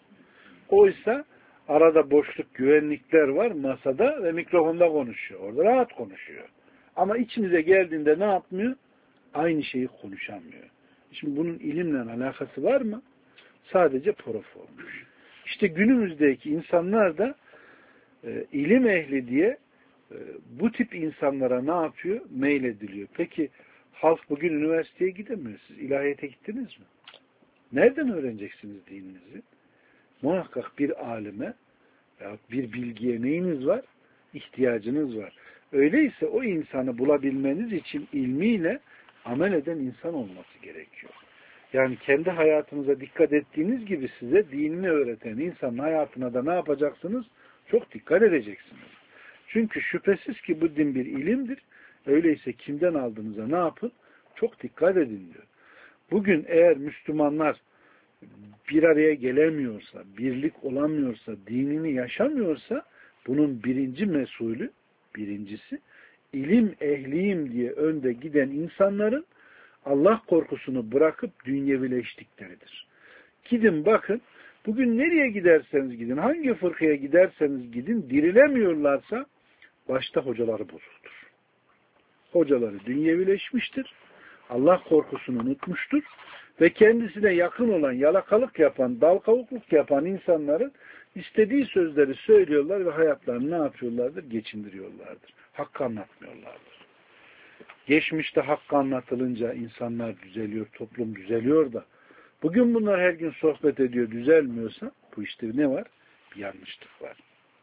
Oysa arada boşluk güvenlikler var masada ve mikrofonda konuşuyor. Orada rahat konuşuyor. Ama içimize geldiğinde ne yapmıyor? Aynı şeyi konuşamıyor. Şimdi bunun ilimle alakası var mı? Sadece prof olmuş. İşte günümüzdeki insanlar da e, ilim ehli diye e, bu tip insanlara ne yapıyor? Meylediliyor. Peki halk bugün üniversiteye gidemiyor. Siz ilahiyete gittiniz mi? Nereden öğreneceksiniz dininizi? Muhakkak bir alime ya bir bilgiye neyiniz var? İhtiyacınız var. Öyleyse o insanı bulabilmeniz için ilmiyle amel eden insan olması gerekiyor. Yani kendi hayatınıza dikkat ettiğiniz gibi size dinini öğreten insanın hayatına da ne yapacaksınız? Çok dikkat edeceksiniz. Çünkü şüphesiz ki bu din bir ilimdir. Öyleyse kimden aldığınıza ne yapın? Çok dikkat edin diyor. Bugün eğer Müslümanlar bir araya gelemiyorsa, birlik olamıyorsa, dinini yaşamıyorsa bunun birinci mesulü, birincisi ilim ehliyim diye önde giden insanların Allah korkusunu bırakıp dünyevileştikleridir. Gidin bakın, bugün nereye giderseniz gidin, hangi fırkaya giderseniz gidin, dirilemiyorlarsa başta hocaları bozuktur. Hocaları dünyevileşmiştir, Allah korkusunu unutmuştur ve kendisine yakın olan, yalakalık yapan, dal kavukluk yapan insanların istediği sözleri söylüyorlar ve hayatlarını ne yapıyorlardır? Geçindiriyorlardır. Hakkı anlatmıyorlardır. Geçmişte hakkı anlatılınca insanlar düzeliyor, toplum düzeliyor da bugün bunlar her gün sohbet ediyor, düzelmiyorsa bu işte ne var? Bir yanlışlık var.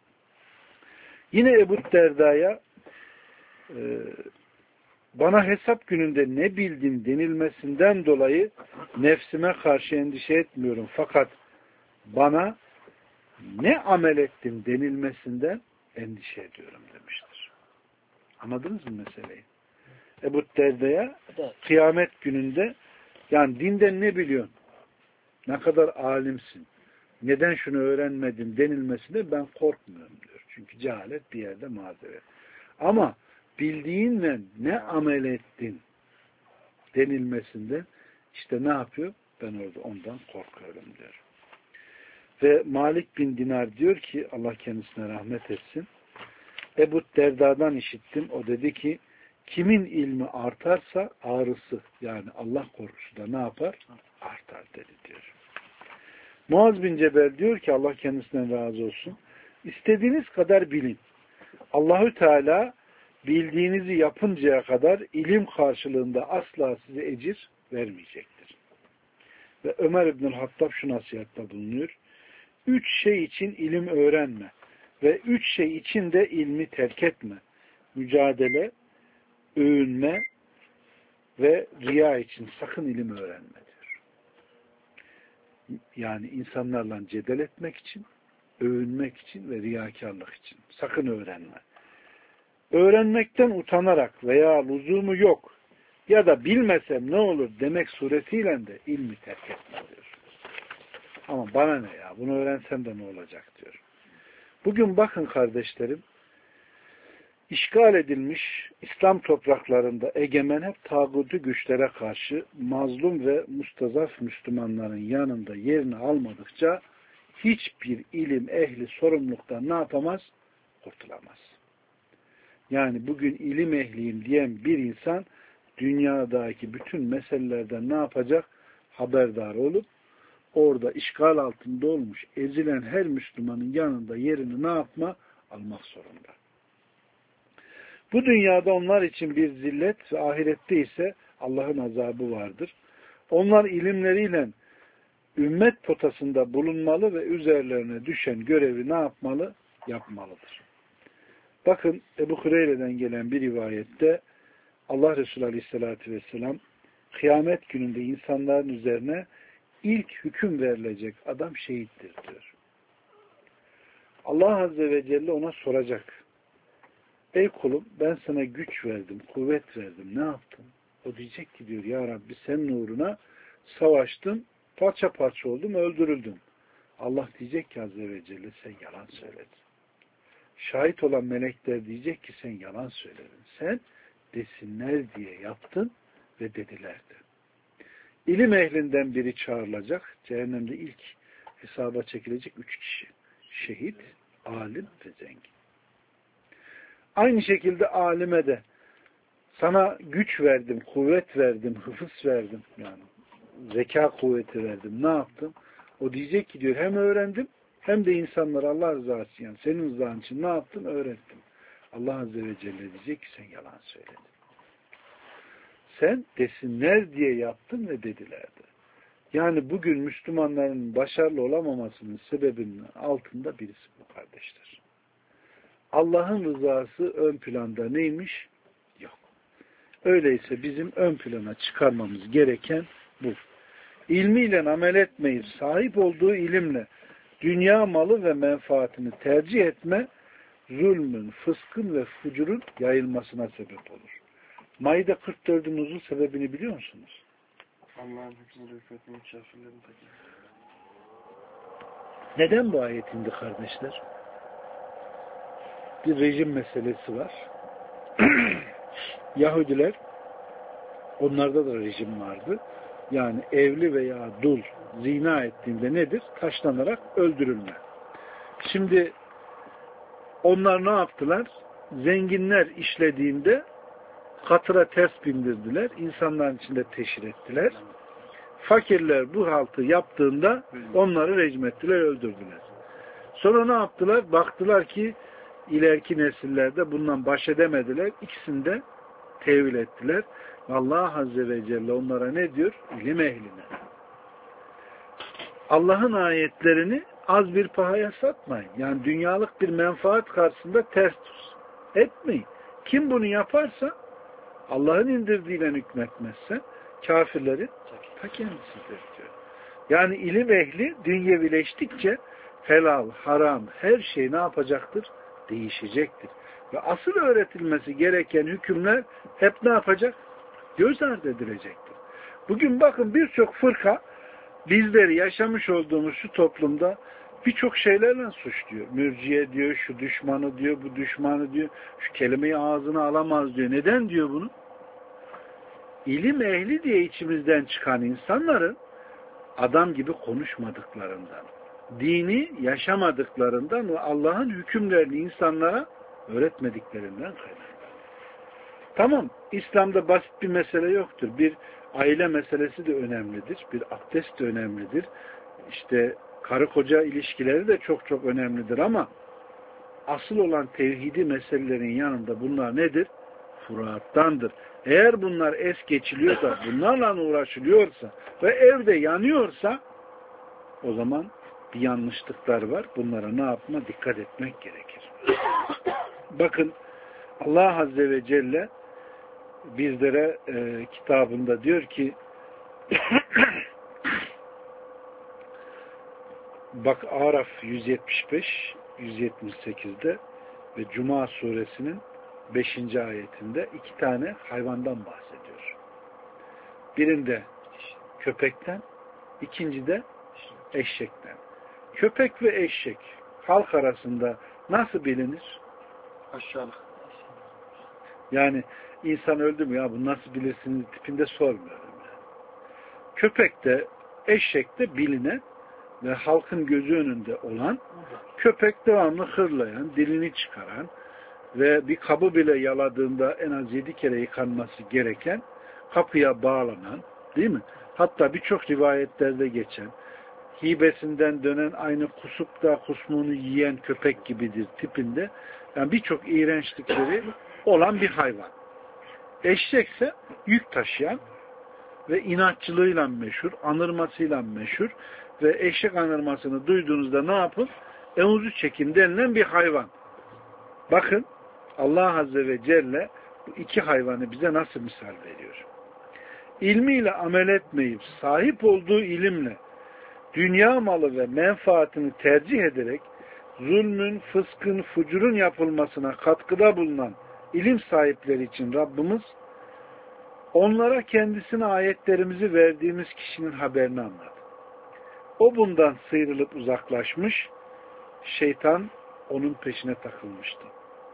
Yine Ebu Derda'ya e, bana hesap gününde ne bildim denilmesinden dolayı nefsime karşı endişe etmiyorum. Fakat bana ne amel ettim denilmesinden endişe ediyorum demiştir. Anladınız mı meseleyi? Ebu Derda'ya kıyamet gününde yani dinden ne biliyorsun? Ne kadar alimsin? Neden şunu öğrenmedin denilmesinde ben korkmuyorum diyor. Çünkü cehalet bir yerde mazeret. Ama bildiğinle ne amel ettin denilmesinde işte ne yapıyor? Ben orada ondan korkuyorum diyor. Ve Malik bin Dinar diyor ki Allah kendisine rahmet etsin. Ebu Derda'dan işittim. O dedi ki kimin ilmi artarsa ağrısı yani Allah korkusu da ne yapar? Artar dedi diyor. Muaz bin Cebel diyor ki Allah kendisinden razı olsun. İstediğiniz kadar bilin. Allahü Teala bildiğinizi yapıncaya kadar ilim karşılığında asla size ecir vermeyecektir. Ve Ömer İbnül Hattab şu nasihatta bulunuyor. Üç şey için ilim öğrenme ve üç şey için de ilmi terk etme. Mücadele, övünme ve riya için sakın ilim öğrenme diyor. Yani insanlarla cedel etmek için, övünmek için ve riyakarlık için. Sakın öğrenme. Öğrenmekten utanarak veya lüzumu yok ya da bilmesem ne olur demek suretiyle de ilmi terk etme diyor. Ama bana ne ya? Bunu öğrensem de ne olacak diyor. Bugün bakın kardeşlerim, işgal edilmiş İslam topraklarında egemen hep tağutu güçlere karşı mazlum ve mustazaf Müslümanların yanında yerini almadıkça hiçbir ilim ehli sorumluluktan ne yapamaz? Kurtulamaz. Yani bugün ilim ehliyim diyen bir insan dünyadaki bütün meselelerden ne yapacak? Haberdar olup orada işgal altında olmuş, ezilen her Müslümanın yanında yerini ne yapma? Almak zorunda. Bu dünyada onlar için bir zillet ve ahirette ise Allah'ın azabı vardır. Onlar ilimleriyle ümmet potasında bulunmalı ve üzerlerine düşen görevi ne yapmalı? Yapmalıdır. Bakın Ebu Hureyre'den gelen bir rivayette Allah Resulü Aleyhisselatü Vesselam kıyamet gününde insanların üzerine ilk hüküm verilecek adam şehittir diyor. Allah Azze ve Celle ona soracak. Ey kulum ben sana güç verdim, kuvvet verdim. Ne yaptın? O diyecek ki diyor ya Rabbi senin uğruna savaştım, parça parça oldum, öldürüldüm. Allah diyecek ki Azze ve Celle sen yalan söyledin. Şahit olan melekler diyecek ki sen yalan söyledin. Sen desinler diye yaptın ve dedilerdi. İlim ehlinden biri çağrılacak. Cehennemde ilk hesaba çekilecek üç kişi. Şehit, alim ve zengin. Aynı şekilde alime de sana güç verdim, kuvvet verdim, hıfız verdim. Yani zeka kuvveti verdim. Ne yaptım? O diyecek ki diyor hem öğrendim hem de insanlara Allah rızası için yani senin rızan için ne yaptım? Öğrettim. Allah Azze ve Celle diyecek ki sen yalan söyledin. Sen desinler diye yaptın ve dedilerdi. Yani bugün Müslümanların başarılı olamamasının sebebinin altında birisi bu kardeşler. Allah'ın rızası ön planda neymiş? Yok. Öyleyse bizim ön plana çıkarmamız gereken bu. İlmiyle amel etmeyip sahip olduğu ilimle dünya malı ve menfaatini tercih etme zulmün, fıskın ve fucurun yayılmasına sebep olur. Maide kırk dördün nuzul sebebini biliyor musunuz? Allah'ın hükmü hükmetinin kafirlerin takip. Neden bu ayet indi kardeşler? Bir rejim meselesi var. Yahudiler, onlarda da rejim vardı. Yani evli veya dul zina ettiğinde nedir? Taşlanarak öldürülme. Şimdi onlar ne yaptılar? Zenginler işlediğinde katıra ters bindirdiler. İnsanların içinde teşhir ettiler. Fakirler bu haltı yaptığında onları rejim ettiler, öldürdüler. Sonra ne yaptılar? Baktılar ki ileriki nesillerde bundan baş edemediler. İkisini de tevil ettiler. Allah Azze ve Celle onlara ne diyor? İlim ehline. Allah'ın ayetlerini az bir pahaya satmayın. Yani dünyalık bir menfaat karşısında ters etmeyin. Kim bunu yaparsa Allah'ın indirdiğiyle hükmetmezse kafirlerin ta kendisidir diyor. Yani ilim ehli dünyevileştikçe helal, haram her şey ne yapacaktır? Değişecektir. Ve asıl öğretilmesi gereken hükümler hep ne yapacak? Göz ardı edilecektir. Bugün bakın birçok fırka bizleri yaşamış olduğumuz şu toplumda birçok şeylerle suçluyor. Mürciye diyor, şu düşmanı diyor, bu düşmanı diyor, şu kelimeyi ağzına alamaz diyor. Neden diyor bunu? İlim ehli diye içimizden çıkan insanların adam gibi konuşmadıklarından, dini yaşamadıklarından ve Allah'ın hükümlerini insanlara öğretmediklerinden kaynaklanıyor. Tamam, İslam'da basit bir mesele yoktur. Bir aile meselesi de önemlidir. Bir abdest de önemlidir. İşte karı koca ilişkileri de çok çok önemlidir ama asıl olan tevhidi meselelerin yanında bunlar nedir? Furuattandır. Eğer bunlar es geçiliyorsa, bunlarla uğraşılıyorsa ve evde yanıyorsa o zaman bir yanlışlıklar var. Bunlara ne yapma? Dikkat etmek gerekir. Bakın Allah Azze ve Celle bizlere e, kitabında diyor ki bak Araf yüz yetmiş beş yüz yetmiş sekizde ve Cuma suresinin beşinci ayetinde iki tane hayvandan bahsediyor. Birinde köpekten, ikincide eşekten. Köpek ve eşek halk arasında nasıl bilinir? Aşağılık. Yani insan öldü mü ya bu nasıl bilirsiniz tipinde sormuyorum. Yani. Köpek de eşek de bilinen ve halkın gözü önünde olan, köpek devamlı hırlayan, dilini çıkaran ve bir kabı bile yaladığında en az yedi kere yıkanması gereken, kapıya bağlanan, değil mi? Hatta birçok rivayetlerde geçen, hibesinden dönen, aynı kusup da kusmuğunu yiyen köpek gibidir tipinde. Yani birçok iğrençlikleri olan bir hayvan. Eşekse yük taşıyan ve inatçılığıyla meşhur, anırmasıyla meşhur ve eşek anırmasını duyduğunuzda ne yapın? Evuzu çekin denilen bir hayvan. Bakın Allah Azze ve Celle bu iki hayvanı bize nasıl misal veriyor? İlmiyle amel etmeyip sahip olduğu ilimle dünya malı ve menfaatini tercih ederek zulmün, fıskın, fucurun yapılmasına katkıda bulunan ilim sahipleri için Rabbimiz onlara kendisine ayetlerimizi verdiğimiz kişinin haberini anlattı. O bundan sıyrılıp uzaklaşmış, şeytan onun peşine takılmıştı.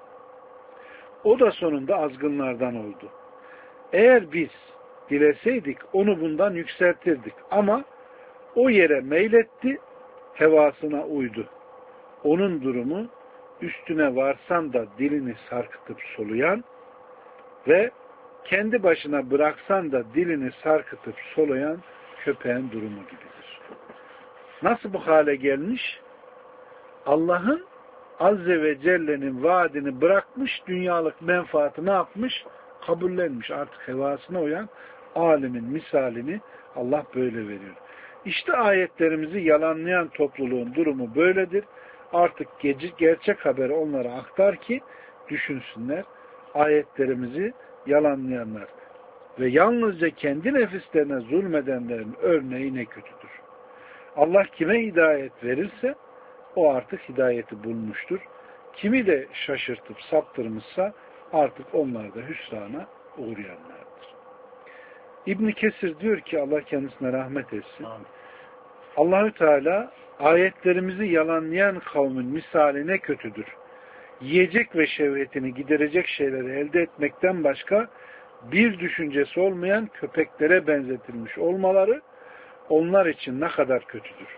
O da sonunda azgınlardan oldu. Eğer biz dileseydik onu bundan yükseltirdik ama o yere meyletti, hevasına uydu. Onun durumu üstüne varsan da dilini sarkıtıp soluyan ve kendi başına bıraksan da dilini sarkıtıp soluyan köpeğin durumu gibidir. Nasıl bu hale gelmiş? Allah'ın Azze ve Celle'nin vaadini bırakmış, dünyalık menfaati ne yapmış? Kabullenmiş. Artık hevasına uyan alimin misalini Allah böyle veriyor. İşte ayetlerimizi yalanlayan topluluğun durumu böyledir. Artık gerçek haberi onlara aktar ki düşünsünler. Ayetlerimizi yalanlayanlar ve yalnızca kendi nefislerine zulmedenlerin örneği ne kötüdür. Allah kime hidayet verirse o artık hidayeti bulmuştur. Kimi de şaşırtıp saptırmışsa artık onlar da hüsrana uğrayanlardır. İbn Kesir diyor ki Allah kendisine rahmet etsin. Allahü Teala ayetlerimizi yalanlayan kavmin misali ne kötüdür. Yiyecek ve şehvetini giderecek şeyleri elde etmekten başka bir düşüncesi olmayan köpeklere benzetilmiş olmaları onlar için ne kadar kötüdür.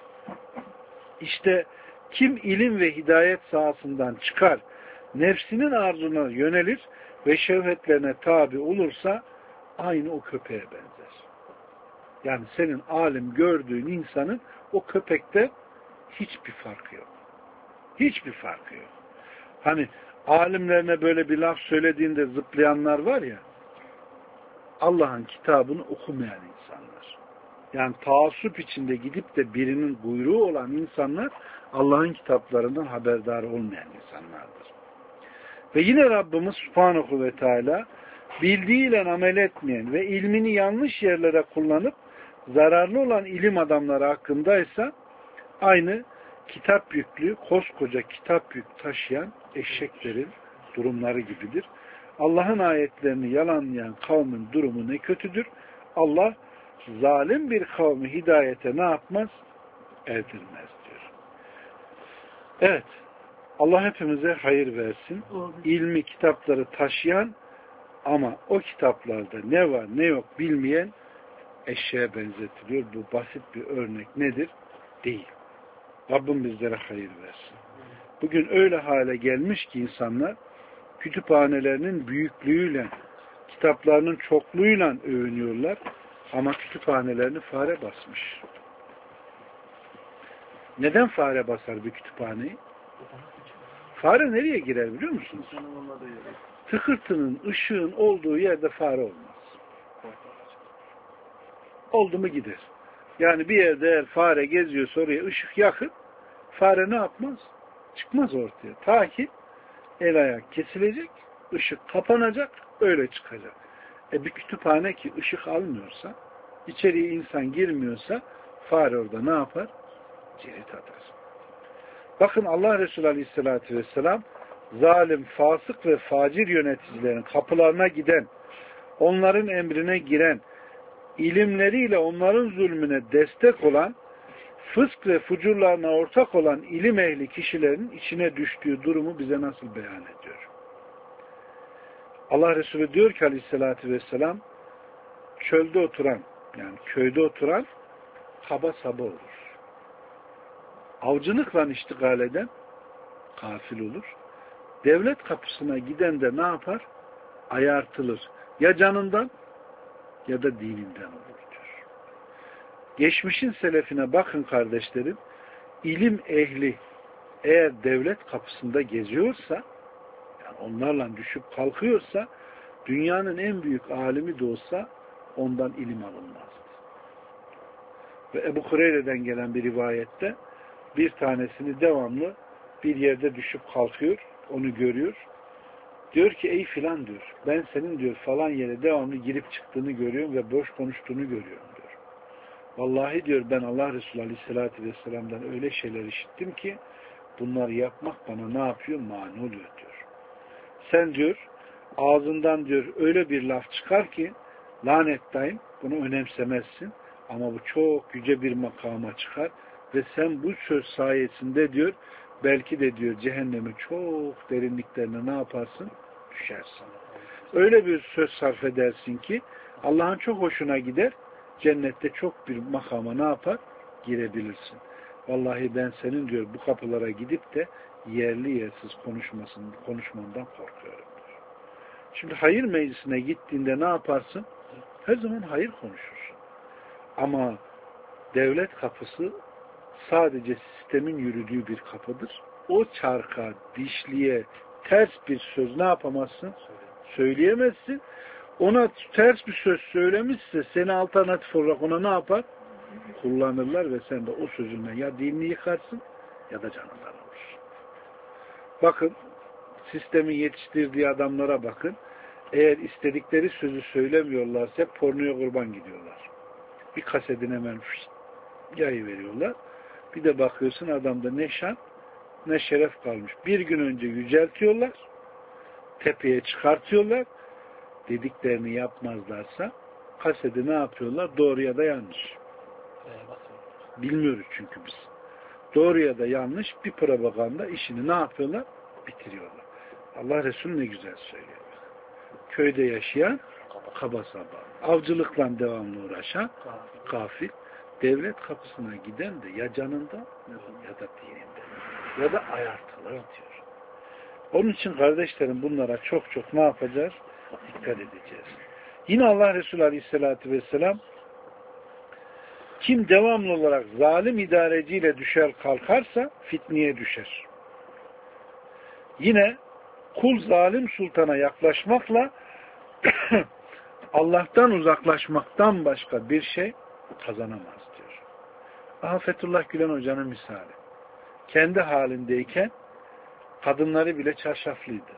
İşte kim ilim ve hidayet sahasından çıkar, nefsinin arzuna yönelir ve şehvetlerine tabi olursa aynı o köpeğe benzer. Yani senin alim gördüğün insanın o köpekte hiçbir farkı yok. Hiçbir farkı yok. Hani alimlerine böyle bir laf söylediğinde zıplayanlar var ya, Allah'ın kitabını okumayan insanlar. Yani taassup içinde gidip de birinin buyruğu olan insanlar Allah'ın kitaplarından haberdar olmayan insanlardır. Ve yine Rabbimiz Subhanahu ve Teala bildiğiyle amel etmeyen ve ilmini yanlış yerlere kullanıp zararlı olan ilim adamları hakkındaysa aynı kitap yüklü, koskoca kitap yük taşıyan eşeklerin durumları gibidir. Allah'ın ayetlerini yalanlayan kavmin durumu ne kötüdür. Allah zalim bir kavmi hidayete ne yapmaz? Erdirmez diyor. Evet. Allah hepimize hayır versin. İlmi, kitapları taşıyan ama o kitaplarda ne var ne yok bilmeyen eşeğe benzetiliyor. Bu basit bir örnek nedir? Değil. Rabbim bizlere hayır versin. Bugün öyle hale gelmiş ki insanlar kütüphanelerinin büyüklüğüyle, kitaplarının çokluğuyla övünüyorlar ama kütüphanelerini fare basmış. Neden fare basar bir kütüphaneyi? Fare nereye girer biliyor musunuz? Tıkırtının, ışığın olduğu yerde fare olmaz. Oldu mu gider. Yani bir yerde eğer fare geziyorsa oraya ışık yakın, fare ne yapmaz? Çıkmaz ortaya. Ta ki el ayak kesilecek, ışık kapanacak, öyle çıkacak. E bir kütüphane ki ışık almıyorsa, içeriye insan girmiyorsa fare orada ne yapar? Cirit atar. Bakın Allah Resulü Aleyhisselatü Vesselam zalim, fasık ve facir yöneticilerin kapılarına giden, onların emrine giren, ilimleriyle onların zulmüne destek olan, fısk ve fucurlarına ortak olan ilim ehli kişilerin içine düştüğü durumu bize nasıl beyan ediyor? Allah Resulü diyor ki aleyhissalatü vesselam, çölde oturan, yani köyde oturan kaba saba olur. Avcılıkla iştigal eden gafil olur. Devlet kapısına giden de ne yapar? Ayartılır. Ya canından ya da dininden olur diyor. Geçmişin selefine bakın kardeşlerim, ilim ehli eğer devlet kapısında geziyorsa, yani onlarla düşüp kalkıyorsa, dünyanın en büyük alimi de olsa ondan ilim alınmazdı. Ve Ebu Hureyre'den gelen bir rivayette bir tanesini devamlı bir yerde düşüp kalkıyor, onu görüyor. Diyor ki ey filan diyor, ben senin diyor falan yere devamlı girip çıktığını görüyorum ve boş konuştuğunu görüyorum diyor. Vallahi diyor ben Allah Resulü Aleyhisselatü Vesselam'dan öyle şeyler işittim ki bunları yapmak bana ne yapıyor? Mani oluyor diyor. Sen diyor ağzından diyor öyle bir laf çıkar ki lanettayım, bunu önemsemezsin ama bu çok yüce bir makama çıkar ve sen bu söz sayesinde diyor belki de diyor cehennemin çok derinliklerine ne yaparsın? Düşersin. Öyle bir söz sarf edersin ki Allah'ın çok hoşuna gider, cennette çok bir makama ne yapar? Girebilirsin. Vallahi ben senin diyor bu kapılara gidip de yerli yersiz konuşmasın, konuşmandan korkuyorum diyor. Şimdi hayır meclisine gittiğinde ne yaparsın? Her zaman hayır konuşursun. Ama devlet kapısı sadece sistemin yürüdüğü bir kapıdır. O çarka, dişliye ters bir söz ne yapamazsın? Söyleyemezsin. Ona ters bir söz söylemişse seni alternatif olarak ona ne yapar? Kullanırlar ve sen de o sözünden ya dinini yıkarsın ya da canından olursun. Bakın sistemin yetiştirdiği adamlara bakın. Eğer istedikleri sözü söylemiyorlarsa pornoya kurban gidiyorlar. Bir kasedine hemen yayı veriyorlar. Bir de bakıyorsun adamda ne şan ne şeref kalmış. Bir gün önce yüceltiyorlar, tepeye çıkartıyorlar, dediklerini yapmazlarsa kaseti ne yapıyorlar? Doğru ya da yanlış. Bilmiyoruz çünkü biz. Doğru ya da yanlış bir propaganda işini ne yapıyorlar? Bitiriyorlar. Allah Resulü ne güzel söylüyor. Köyde yaşayan kaba saba, avcılıkla devamlı uğraşan gafil, devlet kapısına giden de ya canında ya da dininde ya da ayartılır diyor. Onun için kardeşlerim bunlara çok çok ne yapacağız? Dikkat edeceğiz. Yine Allah Resulü Aleyhisselatü Vesselam kim devamlı olarak zalim idareciyle düşer kalkarsa fitneye düşer. Yine kul zalim sultana yaklaşmakla Allah'tan uzaklaşmaktan başka bir şey kazanamaz diyor. Aha Fethullah Gülen Hoca'nın misali. Kendi halindeyken kadınları bile çarşaflıydı.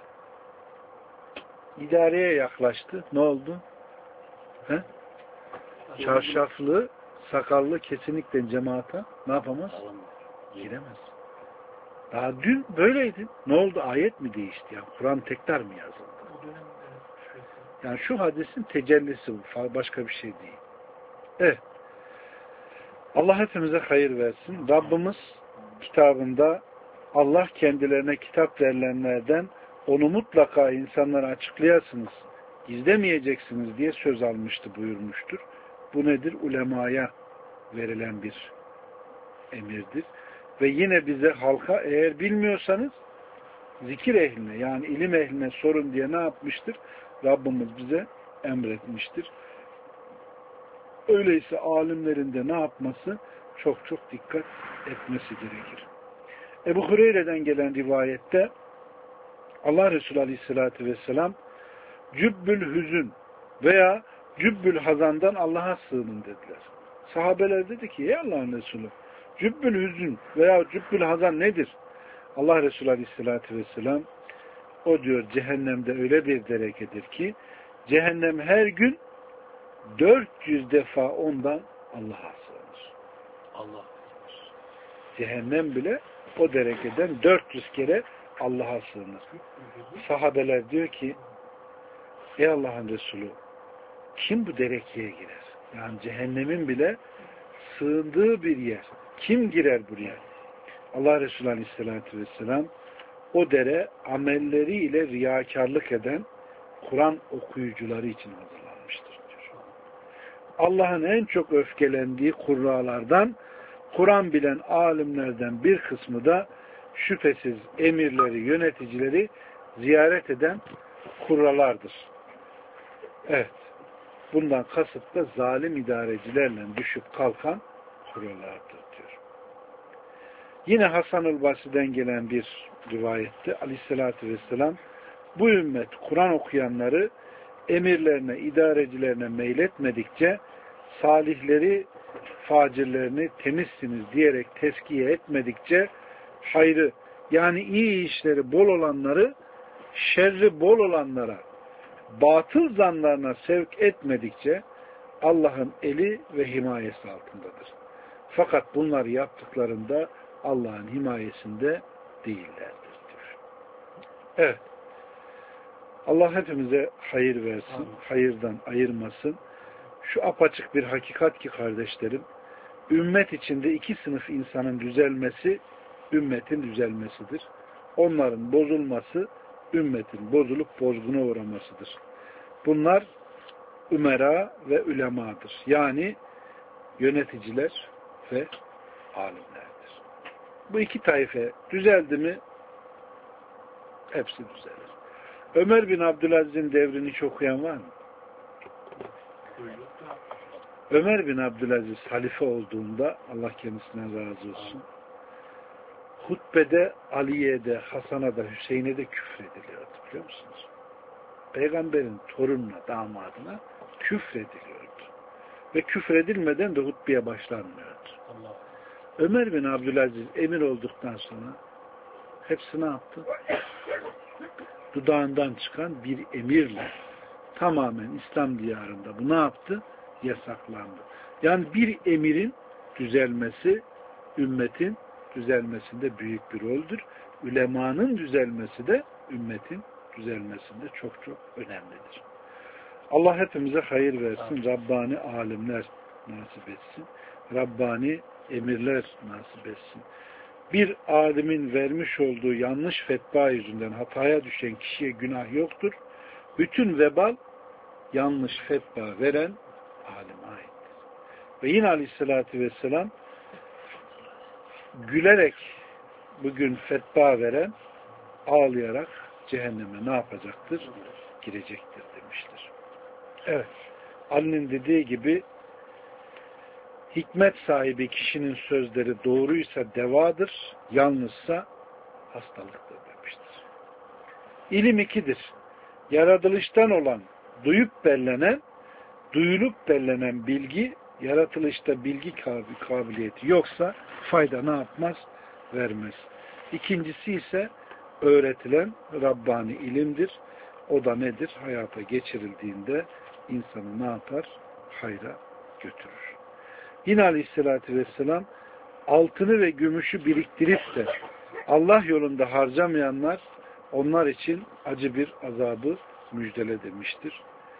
İdareye yaklaştı. Ne oldu? He? Çarşaflı, sakallı kesinlikle cemaata ne yapamaz? Giremez. Daha dün böyleydi. Ne oldu? Ayet mi değişti? Yani Kur'an tekrar mı yazıldı? Yani şu hadisin tecellisi bu. Başka bir şey değil. Evet. Allah hepimize hayır versin. Rabbimiz kitabında Allah kendilerine kitap verilenlerden onu mutlaka insanlara açıklayasınız, gizlemeyeceksiniz diye söz almıştı buyurmuştur. Bu nedir? Ulemaya verilen bir emirdir. Ve yine bize halka eğer bilmiyorsanız zikir ehline yani ilim ehline sorun diye ne yapmıştır? Rabbimiz bize emretmiştir. Öyleyse alimlerin de ne yapması? Çok çok dikkat etmesi gerekir. Ebu Hureyre'den gelen rivayette Allah Resulü Aleyhisselatü Vesselam cübbül hüzün veya cübbül hazandan Allah'a sığının dediler. Sahabeler dedi ki ey Allah'ın Resulü cübbül hüzün veya cübbül hazan nedir? Allah Resulü Aleyhisselatü Vesselam o diyor cehennemde öyle bir derekedir ki cehennem her gün dört yüz defa ondan Allah'a sığınır. Allah. Cehennem bile o derekeden dört yüz kere Allah'a sığınır. Sahabeler diyor ki ey Allah'ın Resulü kim bu derekeye girer? Yani cehennemin bile sığındığı bir yer. Kim girer buraya? Allah Resulü Aleyhisselatü Vesselam o dere amelleriyle riyakarlık eden, Kur'an okuyucuları için hazırlanmıştır diyor. Allah'ın en çok öfkelendiği kurralardan, Kur'an bilen alimlerden bir kısmı da şüphesiz emirleri, yöneticileri ziyaret eden kurralardır. Evet. Bundan kasıt da zalim idarecilerle düşüp kalkan kurralardır diyor. Yine Hasan-ül Basri'den gelen bir rivayette Aleyhisselatü Vesselam bu ümmet Kur'an okuyanları emirlerine, idarecilerine meyletmedikçe salihleri, facirlerini temizsiniz diyerek tezkiye etmedikçe hayrı, yani iyi işleri bol olanları şerri bol olanlara, batıl zanlarına sevk etmedikçe Allah'ın eli ve himayesi altındadır. Fakat bunları yaptıklarında Allah'ın himayesinde değillerdir diyor. Evet. Allah hepimize hayır versin, Amin. Hayırdan ayırmasın. Şu apaçık bir hakikat ki kardeşlerim, ümmet içinde iki sınıf insanın düzelmesi, ümmetin düzelmesidir. Onların bozulması, ümmetin bozulup bozguna uğramasıdır. Bunlar ümera ve ulemadır. Yani yöneticiler ve alimlerdir. Bu iki taife düzeldi mi hepsi düzelir. Ömer bin Abdülaziz'in devrini hiç okuyan var mı? Ömer bin Abdülaziz halife olduğunda, Allah kendisine razı olsun, hutbede Ali'ye de, Hasan'a da, Hüseyin'e de küfrediliyordu, biliyor musunuz? Peygamberin torununa, damadına küfrediliyordu. Ve küfredilmeden de hutbeye başlanmıyordu. Allah. Ömer bin Abdülaziz emir olduktan sonra hepsi ne yaptı? Dudağından çıkan bir emirle tamamen İslam diyarında bu ne yaptı? Yasaklandı. Yani bir emirin düzelmesi, ümmetin düzelmesinde büyük bir roldür. Ülemanın düzelmesi de ümmetin düzelmesinde çok çok önemlidir. Allah hepimize hayır versin. Amin. Rabbani alimler nasip etsin. Rabbani emirler nasip etsin. Bir alimin vermiş olduğu yanlış fetva yüzünden hataya düşen kişiye günah yoktur. Bütün vebal yanlış fetva veren alime aittir. Ve yine Aleyhisselatü Vesselam gülerek bugün fetva veren ağlayarak cehenneme ne yapacaktır? Girecektir demiştir. Evet. Ali'nin dediği gibi hikmet sahibi kişinin sözleri doğruysa devadır, yanlışsa hastalıktır demiştir. İlim ikidir. Yaratılıştan olan, duyup bellenen, duyulup bellenen bilgi, yaratılışta bilgi kabiliyeti yoksa fayda ne yapmaz? Vermez. İkincisi ise öğretilen Rabbani ilimdir. O da nedir? Hayata geçirildiğinde insanı ne yapar? Hayra götürür. Yine Aleyhisselatü Vesselam altını ve gümüşü biriktirip de Allah yolunda harcamayanlar onlar için acı bir azabı müjdele demiştir.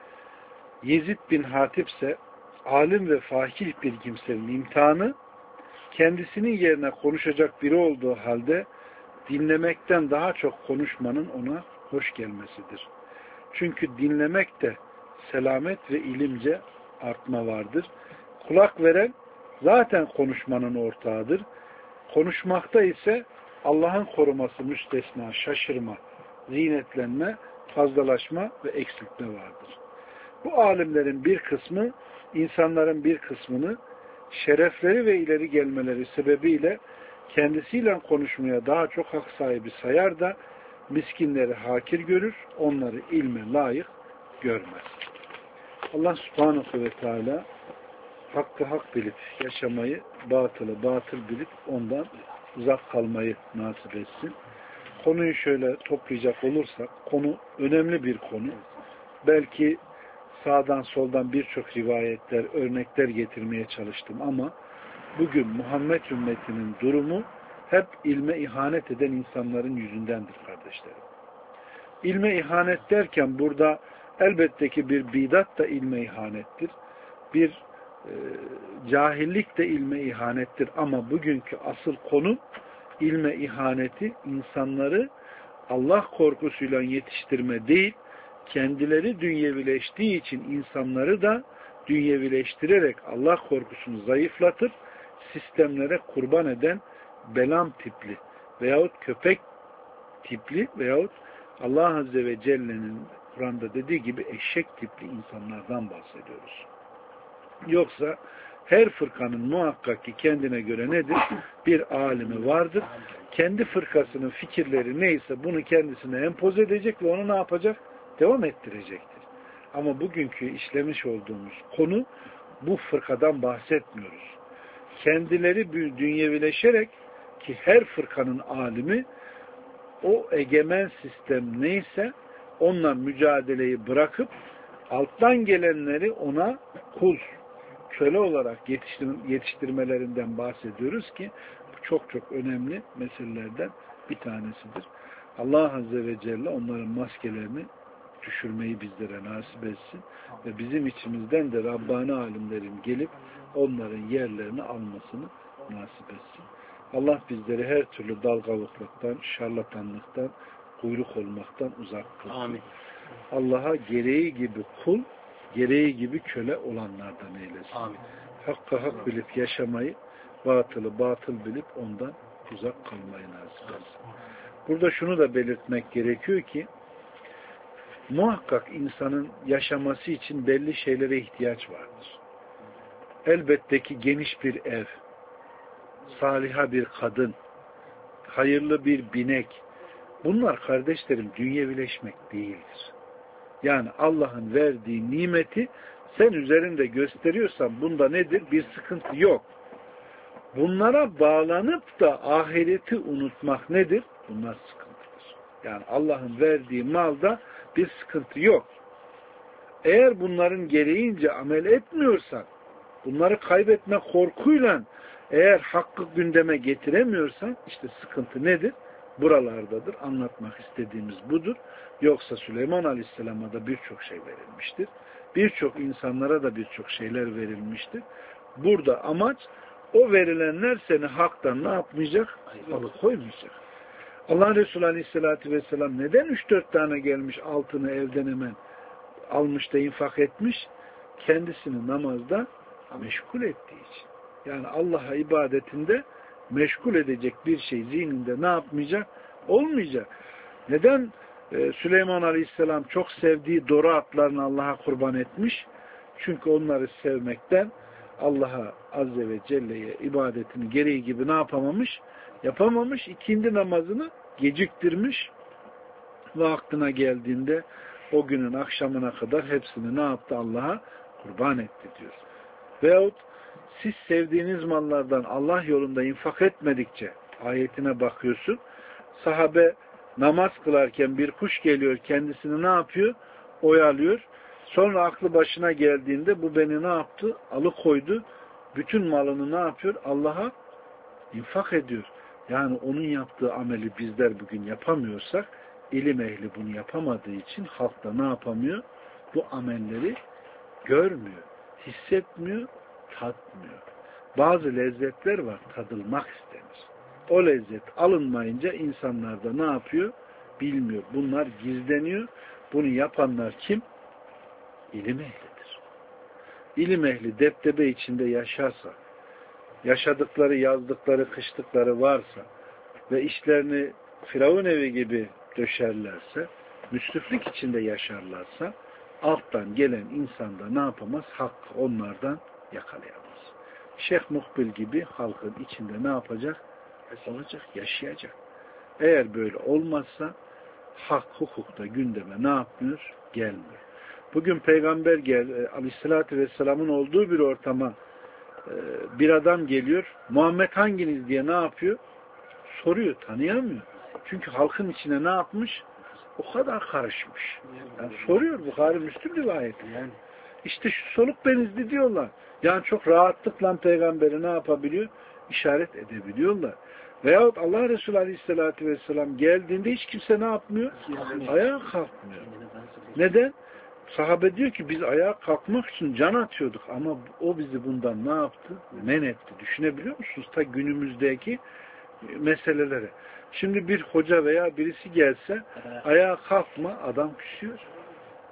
Yezid bin Hatip ise alim ve fakih bir kimsenin imtihanı kendisinin yerine konuşacak biri olduğu halde dinlemekten daha çok konuşmanın ona hoş gelmesidir. Çünkü dinlemekte selamet ve ilimce artma vardır. Kulak veren zaten konuşmanın ortağıdır. Konuşmakta ise Allah'ın koruması müstesna, şaşırma, zinetlenme, fazlalaşma ve eksiltme vardır. Bu alimlerin bir kısmı, insanların bir kısmını şerefleri ve ileri gelmeleri sebebiyle kendisiyle konuşmaya daha çok hak sahibi sayar da miskinleri hakir görür, onları ilme layık görmez. Allah subhanahu ve teala hakkı hak bilip yaşamayı, batılı batıl bilip ondan uzak kalmayı nasip etsin. Konuyu şöyle toplayacak olursak, konu önemli bir konu. Belki sağdan soldan birçok rivayetler, örnekler getirmeye çalıştım ama bugün Muhammed ümmetinin durumu hep ilme ihanet eden insanların yüzündendir kardeşlerim. İlme ihanet derken burada elbette ki bir bidat da ilme ihanettir. Bir e, cahillik de ilme ihanettir ama bugünkü asıl konu ilme ihaneti insanları Allah korkusuyla yetiştirme değil, kendileri dünyevileştiği için insanları da dünyevileştirerek Allah korkusunu zayıflatır, sistemlere kurban eden Belam tipli veyahut köpek tipli veyahut Allah Azze ve Celle'nin Kur'an'da dediği gibi eşek tipli insanlardan bahsediyoruz. Yoksa her fırkanın muhakkak ki kendine göre nedir? Bir alimi vardır. Kendi fırkasının fikirleri neyse bunu kendisine empoze edecek ve onu ne yapacak? Devam ettirecektir. Ama bugünkü işlemiş olduğumuz konu bu fırkadan bahsetmiyoruz. Kendileri dünyevileşerek ki her fırkanın alimi o egemen sistem neyse onunla mücadeleyi bırakıp alttan gelenleri ona kul, köle olarak yetiştir yetiştirmelerinden bahsediyoruz ki bu çok çok önemli meselelerden bir tanesidir. Allah Azze ve Celle onların maskelerini düşürmeyi bizlere nasip etsin ve bizim içimizden de Rabbani alimlerin gelip onların yerlerini almasını nasip etsin. Allah bizleri her türlü dalgalıklıktan, şarlatanlıktan, kuyruk olmaktan uzak kılsın. Amin. Allah'a gereği gibi kul, gereği gibi köle olanlardan eylesin. Amin. Hakka hak bilip yaşamayı, batılı batıl bilip ondan uzak kalmayı nasip etsin. Burada şunu da belirtmek gerekiyor ki muhakkak insanın yaşaması için belli şeylere ihtiyaç vardır. Elbette ki geniş bir ev, saliha bir kadın, hayırlı bir binek, bunlar kardeşlerim dünyevileşmek değildir. Yani Allah'ın verdiği nimeti sen üzerinde gösteriyorsan bunda nedir? Bir sıkıntı yok. Bunlara bağlanıp da ahireti unutmak nedir? Bunlar sıkıntıdır. Yani Allah'ın verdiği malda bir sıkıntı yok. Eğer bunların gereğince amel etmiyorsan, bunları kaybetme korkuyla eğer hakkı gündeme getiremiyorsan işte sıkıntı nedir? Buralardadır. Anlatmak istediğimiz budur. Yoksa Süleyman Aleyhisselam'a da birçok şey verilmiştir. Birçok insanlara da birçok şeyler verilmiştir. Burada amaç o verilenler seni haktan ne yapmayacak? Alıkoymayacak. Allah Resulü Aleyhisselatü Vesselam neden üç dört tane gelmiş altını evden hemen almış da infak etmiş? Kendisini namazda meşgul ettiği için. Yani Allah'a ibadetinde meşgul edecek bir şey zihninde ne yapmayacak? Olmayacak. Neden ee, Süleyman Aleyhisselam çok sevdiği doru atlarını Allah'a kurban etmiş? Çünkü onları sevmekten Allah'a Azze ve Celle'ye ibadetini gereği gibi ne yapamamış? Yapamamış. İkindi namazını geciktirmiş ve aklına geldiğinde o günün akşamına kadar hepsini ne yaptı? Allah'a kurban etti diyor. Veyahut siz sevdiğiniz mallardan Allah yolunda infak etmedikçe ayetine bakıyorsun. Sahabe namaz kılarken bir kuş geliyor, kendisini ne yapıyor? Oyalıyor. Sonra aklı başına geldiğinde bu beni ne yaptı? Alıkoydu. Bütün malını ne yapıyor? Allah'a infak ediyor. Yani onun yaptığı ameli bizler bugün yapamıyorsak, ilim ehli bunu yapamadığı için halk da ne yapamıyor? Bu amelleri görmüyor, hissetmiyor, tatmıyor. Bazı lezzetler var, tadılmak istenir. O lezzet alınmayınca insanlar da ne yapıyor? Bilmiyor. Bunlar gizleniyor. Bunu yapanlar kim? İlim ehlidir. İlim ehli deptebe içinde yaşarsa, yaşadıkları, yazdıkları, kıştıkları varsa ve işlerini Firavun evi gibi döşerlerse, müsriflik içinde yaşarlarsa, alttan gelen insanda ne yapamaz? Hakkı onlardan yakalayamaz. Şeyh Muhbil gibi halkın içinde ne yapacak? Olacak, yaşayacak. Eğer böyle olmazsa hak, hukukta gündeme ne yapmıyor? Gelmiyor. Bugün Peygamber gel, Aleyhisselatü Vesselam'ın olduğu bir ortama bir adam geliyor. Muhammed hanginiz diye ne yapıyor? Soruyor, tanıyamıyor. Çünkü halkın içine ne yapmış? O kadar karışmış. Yani soruyor, Bukhari Müslüm rivayeti. Yani işte şu soluk benizli diyorlar. Yani çok rahatlıkla peygamberi ne yapabiliyor? İşaret edebiliyorlar. Veyahut Allah Resulü Aleyhisselatü Vesselam geldiğinde hiç kimse ne yapmıyor? Ayağa kalkmıyor. Neden? Sahabe diyor ki biz ayağa kalkmak için can atıyorduk ama o bizi bundan ne yaptı? Men etti. Düşünebiliyor musunuz? Ta günümüzdeki meseleleri. Şimdi bir hoca veya birisi gelse ayağa kalkma, adam küsüyor.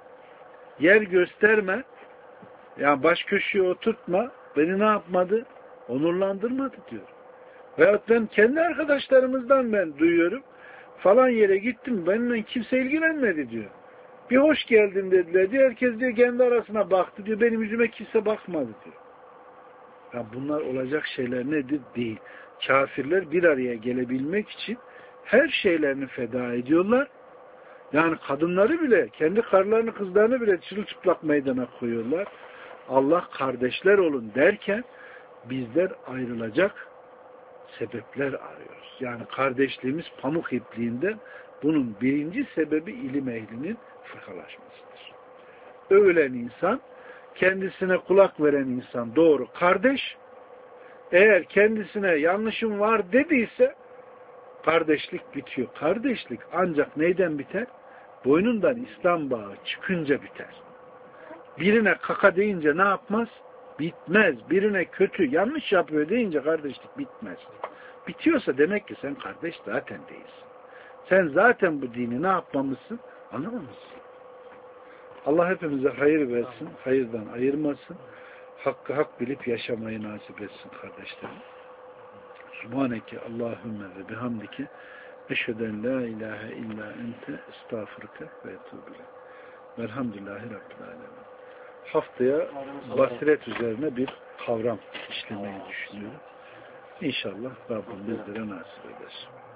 yer gösterme, yani baş köşeye oturtma, beni ne yapmadı? Onurlandırmadı diyor. Veyahut ben kendi arkadaşlarımızdan ben duyuyorum, falan yere gittim, benimle kimse ilgilenmedi diyor. Bir hoş geldin dediler diyor, herkes diyor kendi arasına baktı diyor, benim yüzüme kimse bakmadı diyor. Ya bunlar olacak şeyler nedir? Değil. Kafirler bir araya gelebilmek için her şeylerini feda ediyorlar. Yani kadınları bile, kendi karılarını, kızlarını bile çırılçıplak meydana koyuyorlar. Allah kardeşler olun derken bizler ayrılacak sebepler arıyoruz. Yani kardeşliğimiz pamuk ipliğinden, bunun birinci sebebi ilim ehlinin fırkalaşmasıdır. Övülen insan, kendisine kulak veren insan doğru kardeş, eğer kendisine yanlışım var dediyse kardeşlik bitiyor. Kardeşlik ancak neyden biter? Boynundan İslam bağı çıkınca biter. Birine kaka deyince ne yapmaz? Bitmez. Birine kötü, yanlış yapıyor deyince kardeşlik bitmez. Bitiyorsa demek ki sen kardeş zaten değilsin. Sen zaten bu dini ne yapmamışsın? Anlamamışsın. Allah hepimize hayır versin, hayırdan ayırmasın. Hakkı hak bilip yaşamayı nasip etsin kardeşlerim. Subhaneke Allahümme ve bihamdike eşheden la ilahe illa ente estağfurke ve etûbile. Velhamdülillahi Rabbil alemin. Haftaya basiret üzerine bir kavram işlemeyi düşünüyorum. İnşallah Rabbim bizlere nasip eder.